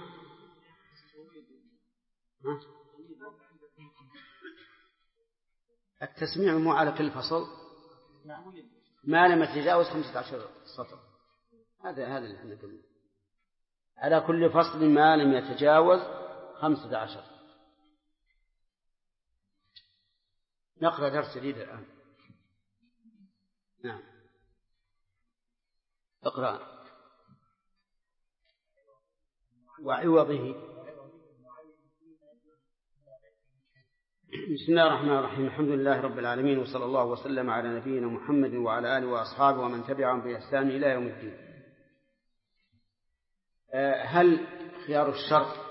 التسميع مو على كل فصل ما لم يتجاوز 15 سطر. هذا اللي احنا قلنا على كل فصل ما لم يتجاوز 15. نقرأ درس جديد الآن. نعم اقرأ. وعوضه. بسم الله الرحمن الرحيم. الحمد لله رب العالمين، وصلى الله وسلم على نبينا محمد وعلى آله وأصحابه ومن تبعهم بإحسان إلى يوم الدين. هل خيار الشر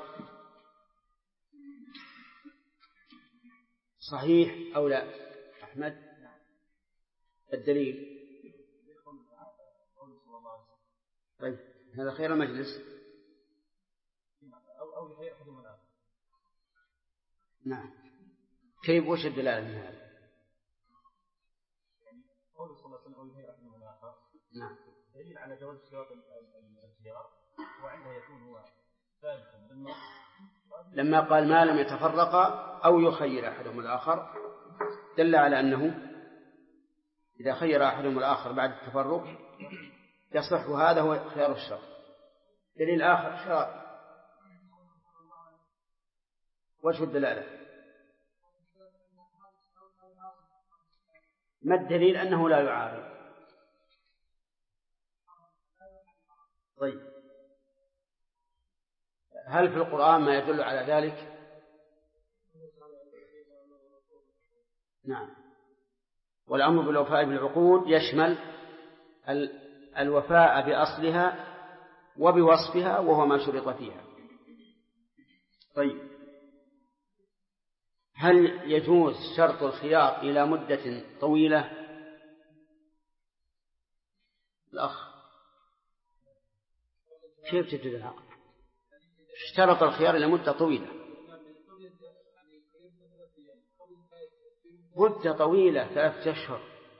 صحيح أو لا؟ أحمد الدليل. طيب هذا خير المجلس. أو يخير أحد من الآخر. نعم. كيف وش الدلالة من هذا؟ قول صلى الله عليه وسلم أو يخير أحد من الآخر. نعم. دليل على جواز اشتراط الخيار، وعندها يكون هو ثالثا لما قال ما لم يتفرقا أو يخير أحدهم الآخر دل على أنه إذا خير أحدهم الآخر بعد التفرق يصح. هذا هو خيار الشر. دليل آخر شرع. وجه الدلالة. ما الدليل أنه لا يعارض؟ طيب هل في القرآن ما يدل على ذلك؟ نعم. والأمر بالوفاء بالعقود يشمل الوفاء بأصلها وبوصفها وهو ما شرط فيها. طيب هل يجوز شرط الخيار إلى مدة طويلة؟ الأخ كيف تجد العقد؟ اشترط الخيار إلى مدة طويلة. مدة طويلة 3 أشهر.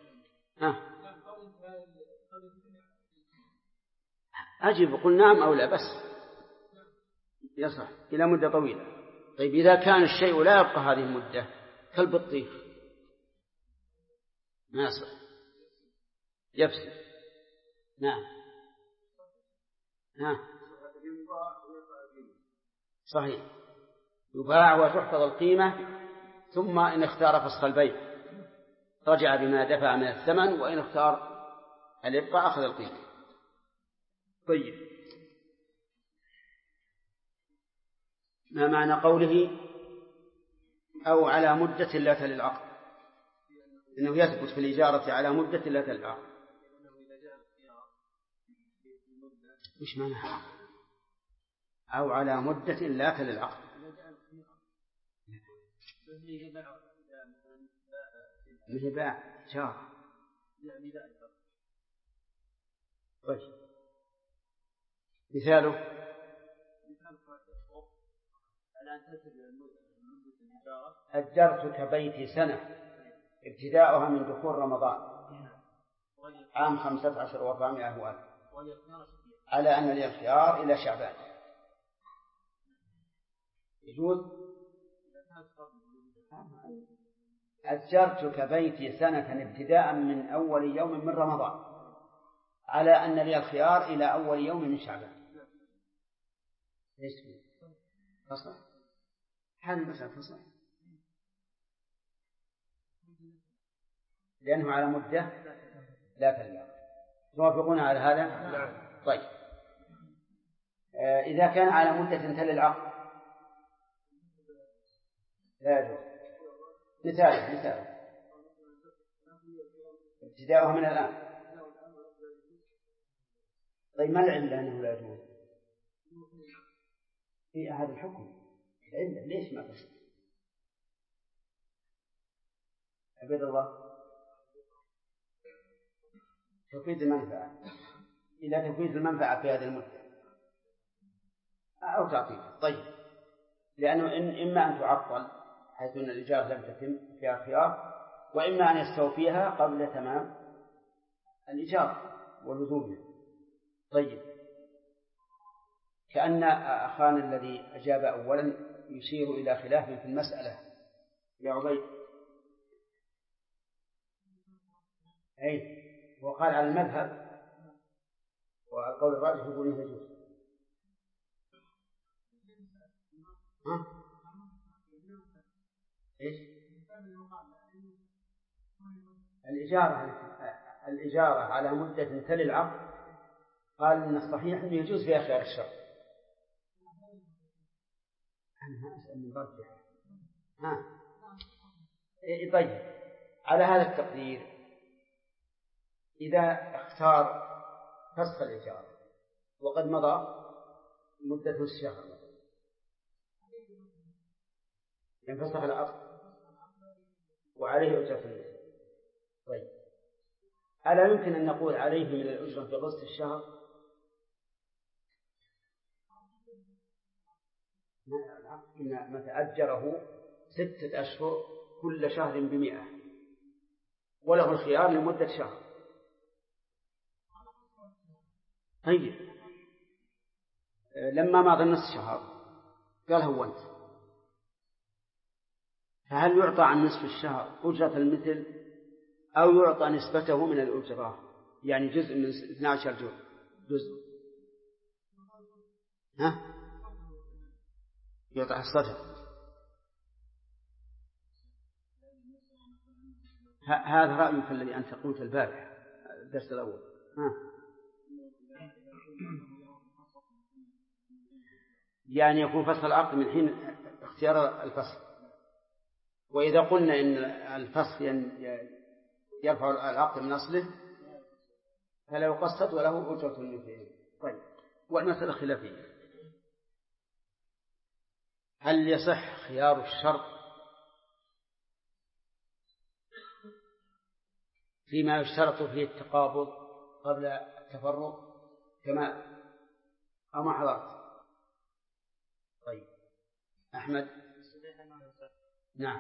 أجب قل نعم أو لا بس يصح إلى مدة طويلة. طيب إذا كان الشيء لا يبقى هذه المدة كالبطيخ ما يصح يفسد. نعم صحيح. يباع وتحفظ القيمة، ثم إن اختار فسخ البيع رجع بما دفع من الثمن، وإن اختار الإبقاء أخذ القيمة. طيب ما معنى قوله أو على مدة لا تلي العقد؟ إنه يثبت في الإجارة على مدة لا تلي العقد. إيش معنى أو على مدة لا تلي العقد؟ مثل باع شهر. طيب مثاله أجرتك بيتي سنة ابتداؤها من دخول رمضان عام 15 و400 وألف، على أن لي الخيار إلى شعبان. يجوز؟ أجرتك بيتي سنة ابتداء من أول يوم من رمضان على أن لي الخيار إلى أول يوم من شعبان. ليش فصل؟ حال مثلا فصل، لأنه على مدة لا تليق. توافقون على هذا؟ طيب، إذا كان على مدة تلي العقد لا يجوز. مثال ابتداؤها من الآن. طيب ما العلة أنه لا يجوز؟ في هذا الحكم العلة ليش ما تصل؟ عبد الله، تفيد المنفعة. إذا تفيد المنفعة في هذه المدة أو تعطيها. طيب، لأنه إما أن تعطل حيث أن الإجارة لم تتم فيها خيار، وإما أن يستوفيها قبل تمام الإجارة ولزومها. طيب، كأن أخانا الذي أجاب أولا يشير إلى خلاف في المسألة يا عبيد. أي، وقال على المذهب، والقول الراجح يقول إنه يجوز. إيش؟ الإجارة على مدة تلي العقد، قال إن الصحيح أنه يجوز فيها خيار الشر. أنا أسأل من برجح. طيب، على هذا التقدير إذا اختار فسخ الإجارة وقد مضى مدة الشهر ينفسخ العقد وعليه أجرة المثل. طيب، ألا يمكن أن نقول عليه من الأجرة في قسط الشهر؟ متى أجره 6 أشهر كل شهر ب100 وله الخيار لمدة شهر. طيب، لما مضى نصف شهر قال هونت، فهل يعطى عن نصف الشهر أجرة المثل أو يعطى نسبته من الأجرة، يعني جزء من 12 جزء؟ يعطى حصته. هذا رأيك الذي أنت قلت البارح الدرس الأول. يعني يكون فسخ العقد من حين اختيار الفسخ. وإذا قلنا إن الفسخ يرفع العقد من أصله فلا يقسط وله أجرة المثل. طيب، والمسألة خلافية، هل يصح خيار الشرط فيما يشترط فيه التقابض قبل التفرق كما أو ما حضرت؟ طيب، أحمد. نعم.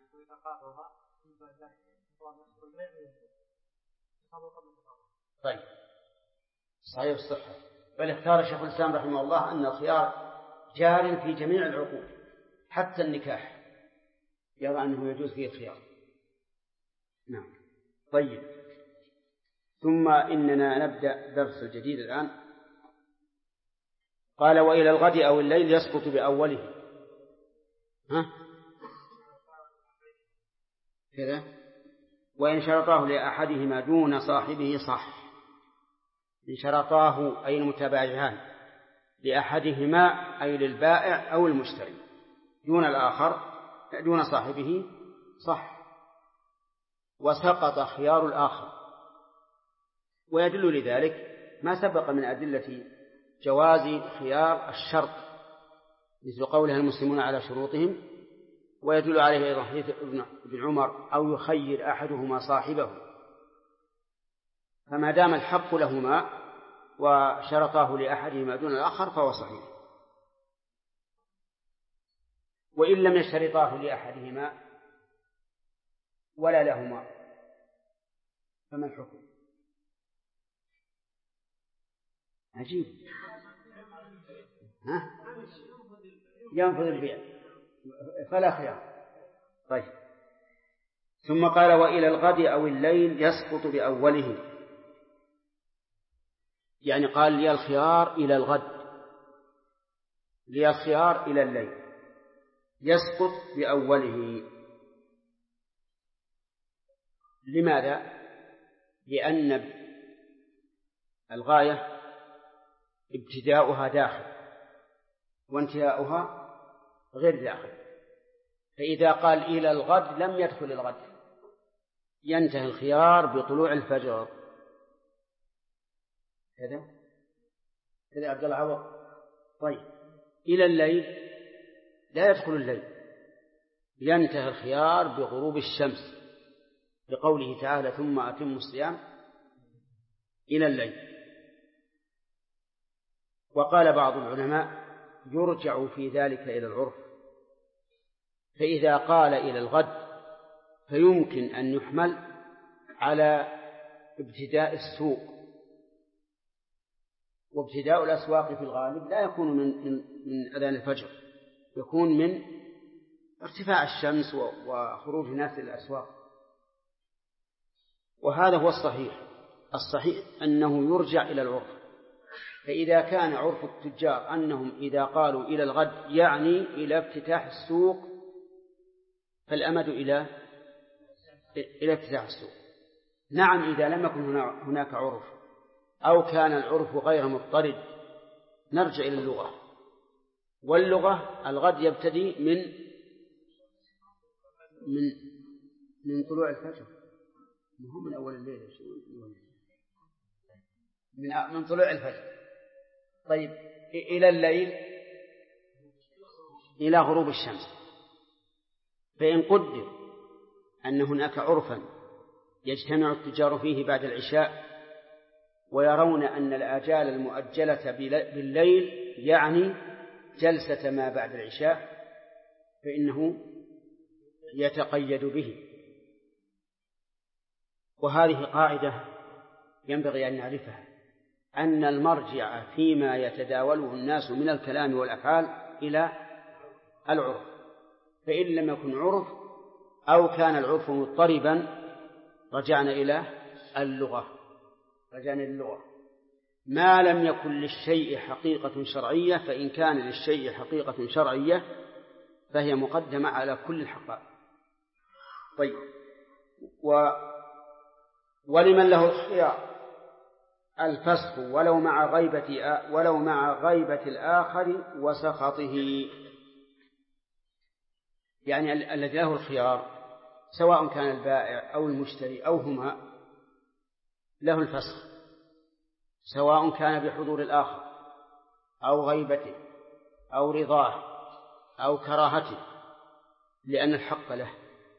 طيب، صحيح الصحة. بل اختار شيخ الإسلام رحمه الله أن الخيار جار في جميع العقود حتى النكاح، يرى أنه يجوز فيه الخيار. نعم. طيب، ثم إننا نبدأ درس الجديد الآن. قال وإلى الغد أو الليل يسقط بأوله. كذا. وإن شرطاه لأحدهما دون صاحبه صح. إن شرطاه أي المتبايعان لأحدهما أي للبائع أو المشتري دون الآخر دون صاحبه صح، وسقط خيار الآخر. ويدل لذلك ما سبق من أدلة جواز خيار الشرط مثل قولها المسلمون على شروطهم، ويدل عليه أيضا حديث ابن عمر أو يخير أحدهما صاحبه. فما دام الحق لهما وشرطاه لأحدهما دون الآخر فهو صحيح. وإن لم يشترطاه لأحدهما ولا لهما فما الحكم؟ عجيب. ينفذ البيع فلا خيار. طيب. ثم قال وإلى الغد أو الليل يسقط بأوله، يعني قال لي الخيار إلى الغد، لي الخيار إلى الليل، يسقط بأوله. لماذا؟ لأن الغاية ابتداؤها داخل وانتهاؤها غير داخل، فإذا قال إلى الغد لم يدخل الغد، ينتهي الخيار بطلوع الفجر. كذا عبد العوض. طيب إلى الليل لا يدخل الليل، ينتهي الخيار بغروب الشمس، لقوله تعالى ثم أتموا الصيام إلى الليل. وقال بعض العلماء يرجع في ذلك إلى العرف، فإذا قال إلى الغد فيمكن أن يحمل على ابتداء السوق، وابتداء الأسواق في الغالب لا يكون من أذان الفجر، يكون من ارتفاع الشمس وخروج الناس إلى الأسواق. وهذا هو الصحيح أنه يرجع إلى العرف. فإذا كان عرف التجار أنهم إذا قالوا إلى الغد يعني إلى افتتاح السوق، فالأمد إلى افتتاح السوق. نعم إذا لم يكن هناك عرف أو كان العرف غير مضطرد نرجع إلى اللغة، واللغة الغد يبتدي من طلوع الفجر، هو من أول الليل، من طلوع الفجر. طيب إلى الليل إلى غروب الشمس. فإن قدر أن هناك عرفا يجتمع التجار فيه بعد العشاء ويرون أن الآجال المؤجلة بالليل يعني جلسة ما بعد العشاء، فإنه يتقيد به. وهذه قاعدة ينبغي أن نعرفها، أن المرجع فيما يتداوله الناس من الكلام والأفعال إلى العرف. فإن لم يكن عرف أو كان العرف مضطربا رجعنا إلى اللغة. ما لم يكن للشيء حقيقة شرعية، فإن كان للشيء حقيقة شرعية فهي مقدمة على كل الحقائق. طيب ولمن له الخيار الفسخ ولو مع غيبة الآخر وسخطه، يعني الذي له الخيار سواء كان البائع أو المشتري أو هما له الفسخ، سواء كان بحضور الآخر أو غيبته أو رضاه أو كراهته، لأن الحق له.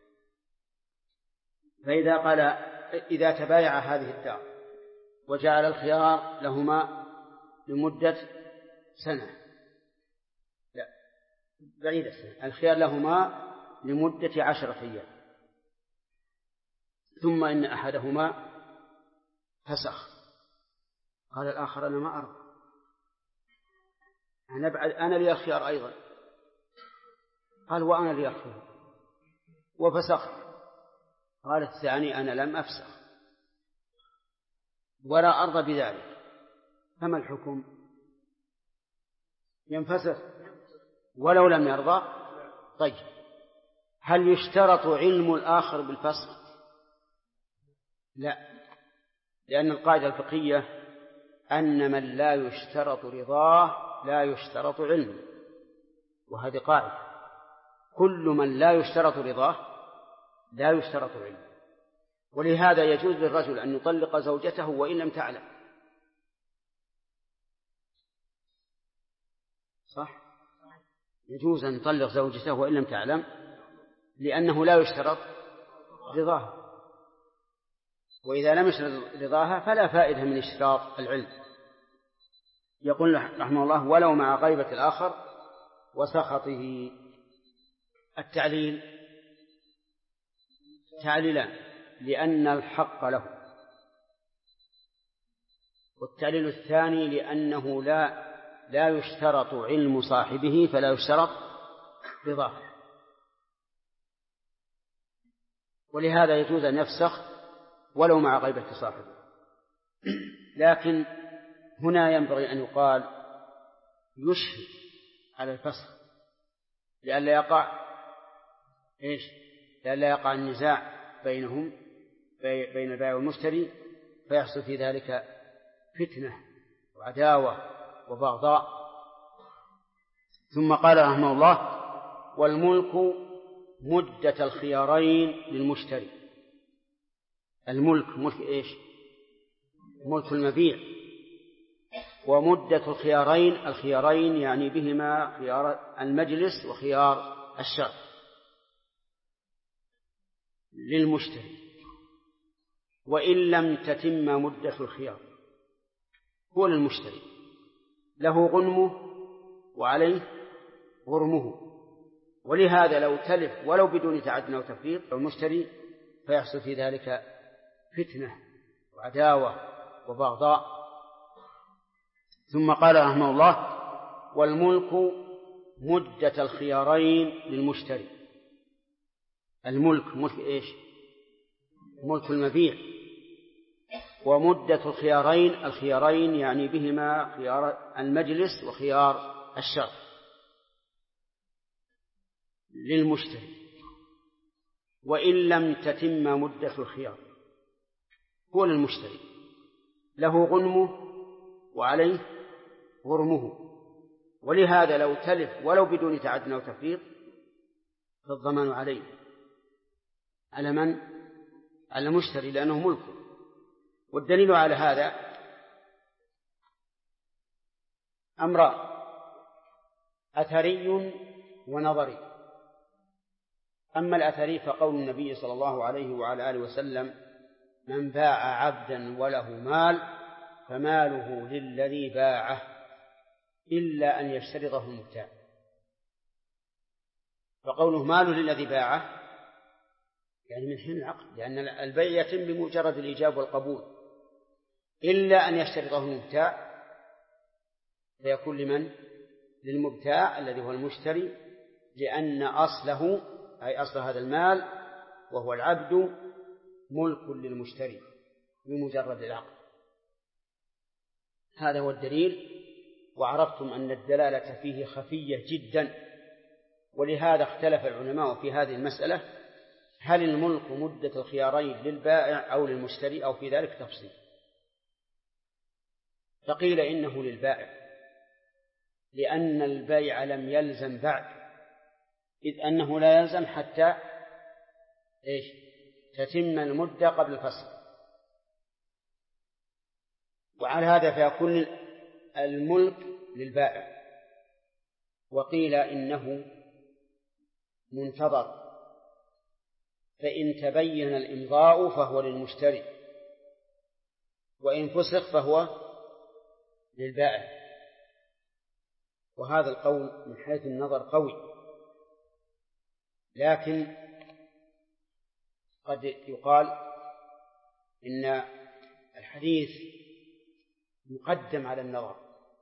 فإذا قال إذا تبايع هذه الدار وجعل الخيار لهما لمدة سنة، لا بعيدة سنة، الخيار لهما لمدة 10 أيام، ثم إن أحدهما فسخ، قال الآخر أنا ما أرضى، أنا لي الخيار أيضا، قال وأنا لي الخيار وفسخ، قال الثاني أنا لم أفسخ ولا أرضى بذلك، فما الحكم؟ ينفسخ ولو لم يرضى. طيب هل يشترط علم الآخر بالفسخ؟ لا، لأن القاعدة الفقهية أن من لا يشترط رضاه لا يشترط علمه، وهذه قاعدة، كل من لا يشترط رضاه لا يشترط علمه. ولهذا يجوز للرجل أن يطلق زوجته وإن لم تعلم، صح؟ يجوز أن يطلق زوجته وإن لم تعلم، لأنه لا يشترط رضاها، وإذا لم يشترط رضاها فلا فائدة من اشتراط العلم. يقول رحمه الله ولو مع غيبة الآخر وسخطه. التعليل تعليلان: لأن الحق له، والتعليل الثاني لأنه لا يشترط علم صاحبه فلا يشترط رضاه، ولهذا يجوز أن يفسخ ولو مع غيبة صاحبه. لكن هنا ينبغي أن يقال يشهد على الفسخ لئلا يقع النزاع بينهم بين البائع والمشتري فيحصل في ذلك فتنة وعداوة وبغضاء. ثم قال رحمه الله: والملك مدة الخيارين للمشتري. الملك ملك إيش؟ ملك المبيع. ومدة الخيارين يعني بهما خيار المجلس وخيار الشرط للمشتري، وإن لم تتم مدة الخيار هو للمشتري، له غنمه وعليه غرمه، ولهذا لو تلف ولو بدون تعد أو تفريط المشتري فيحصل في ذلك فتنة وعداوة وبغضاء. ثم قال رحمه الله: والملك مدة الخيارين للمشتري. الملك ملك إيش؟ ملك المبيع. ومدة الخيارين يعني بهما خيار المجلس وخيار الشرط للمشتري، وإن لم تتم مدة الخيار هو للمشتري، له غنمه وعليه غرمه، ولهذا لو تلف ولو بدون تعد أو تفريط فالضمان عليه على من؟ على المشتري لأنه ملكه. والدليل على هذا أمران: أثري ونظري. أما الأثري فقول النبي صلى الله عليه وعلى آله وسلم: من باع عبدا وله مال فماله للذي باعه إلا أن يشترطه المبتاع. فقوله ماله للذي باعه يعني من حين العقد، لأن البيع يتم بمجرد الإيجاب والقبول، إلا أن يشترطه المبتاع فيكون لمن؟ للمبتاع الذي هو المشتري، لأن أصله أي أصل هذا المال وهو العبد ملك للمشتري بمجرد العقد. هذا هو الدليل، وعرفتم أن الدلالة فيه خفية جدا، ولهذا اختلف العلماء في هذه المسألة: هل الملك مدة الخيارين للبائع أو للمشتري، أو في ذلك تفصيل. فقيل إنه للبائع، لأن البيع لم يلزم بعد، إذ أنه لا يلزم حتى تتم المدة قبل الفصل. وعلى هذا فيكون الملك للبائع. وقيل إنه منتظر، فإن تبين الإمضاء فهو للمشتري، وإن فسخ فهو للبائع. وهذا القول من حيث النظر قوي، لكن قد يقال إن الحديث مقدم على النظر،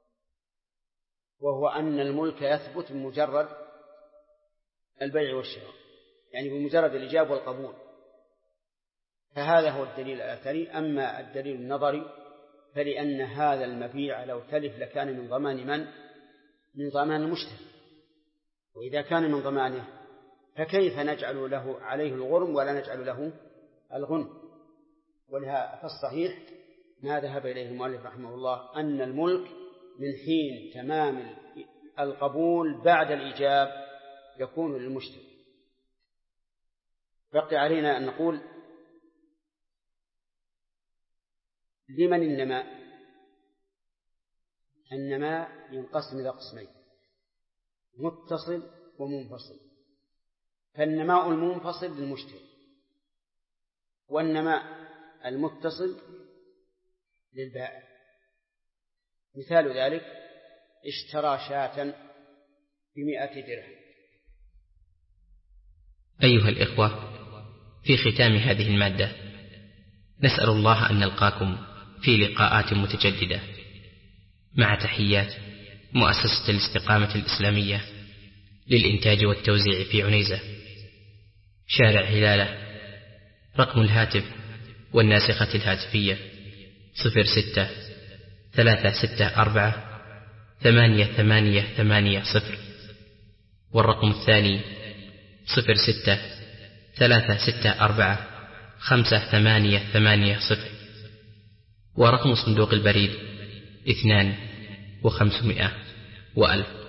وهو أن الملك يثبت بمجرد البيع والشراء، يعني بمجرد الإجاب والقبول. فهذا هو الدليل الأثري. أما الدليل النظري فلأن هذا المبيع لو تلف لكان من ضمان من؟ من ضمان المشتري، وإذا كان من ضمانه فكيف نجعل له عليه الغرم ولا نجعل له الغنم؟ ولها فالصحيح ما ذهب إليه المؤلف رحمه الله أن الملك من حين تمام القبول بعد الإيجاب يكون للمشتري. بقي علينا أن نقول: لمن النماء؟ النماء ينقسم إلى قسمين: متصل ومنفصل. فالنماء المنفصل للمشتري، والنماء المتصل للبائع. مثال ذلك: اشترى شاة ب100 درهم، أيها الإخوة، في ختام هذه المادة نسأل الله أن نلقاكم في لقاءات متجددة، مع تحيات مؤسسة الاستقامة الإسلامية للإنتاج والتوزيع في عنيزة، شارع هلالة. رقم الهاتف والناسخة الهاتفية 06-364-8880، والرقم الثاني 06-364-5880، ورقم صندوق البريد 2500 و1000.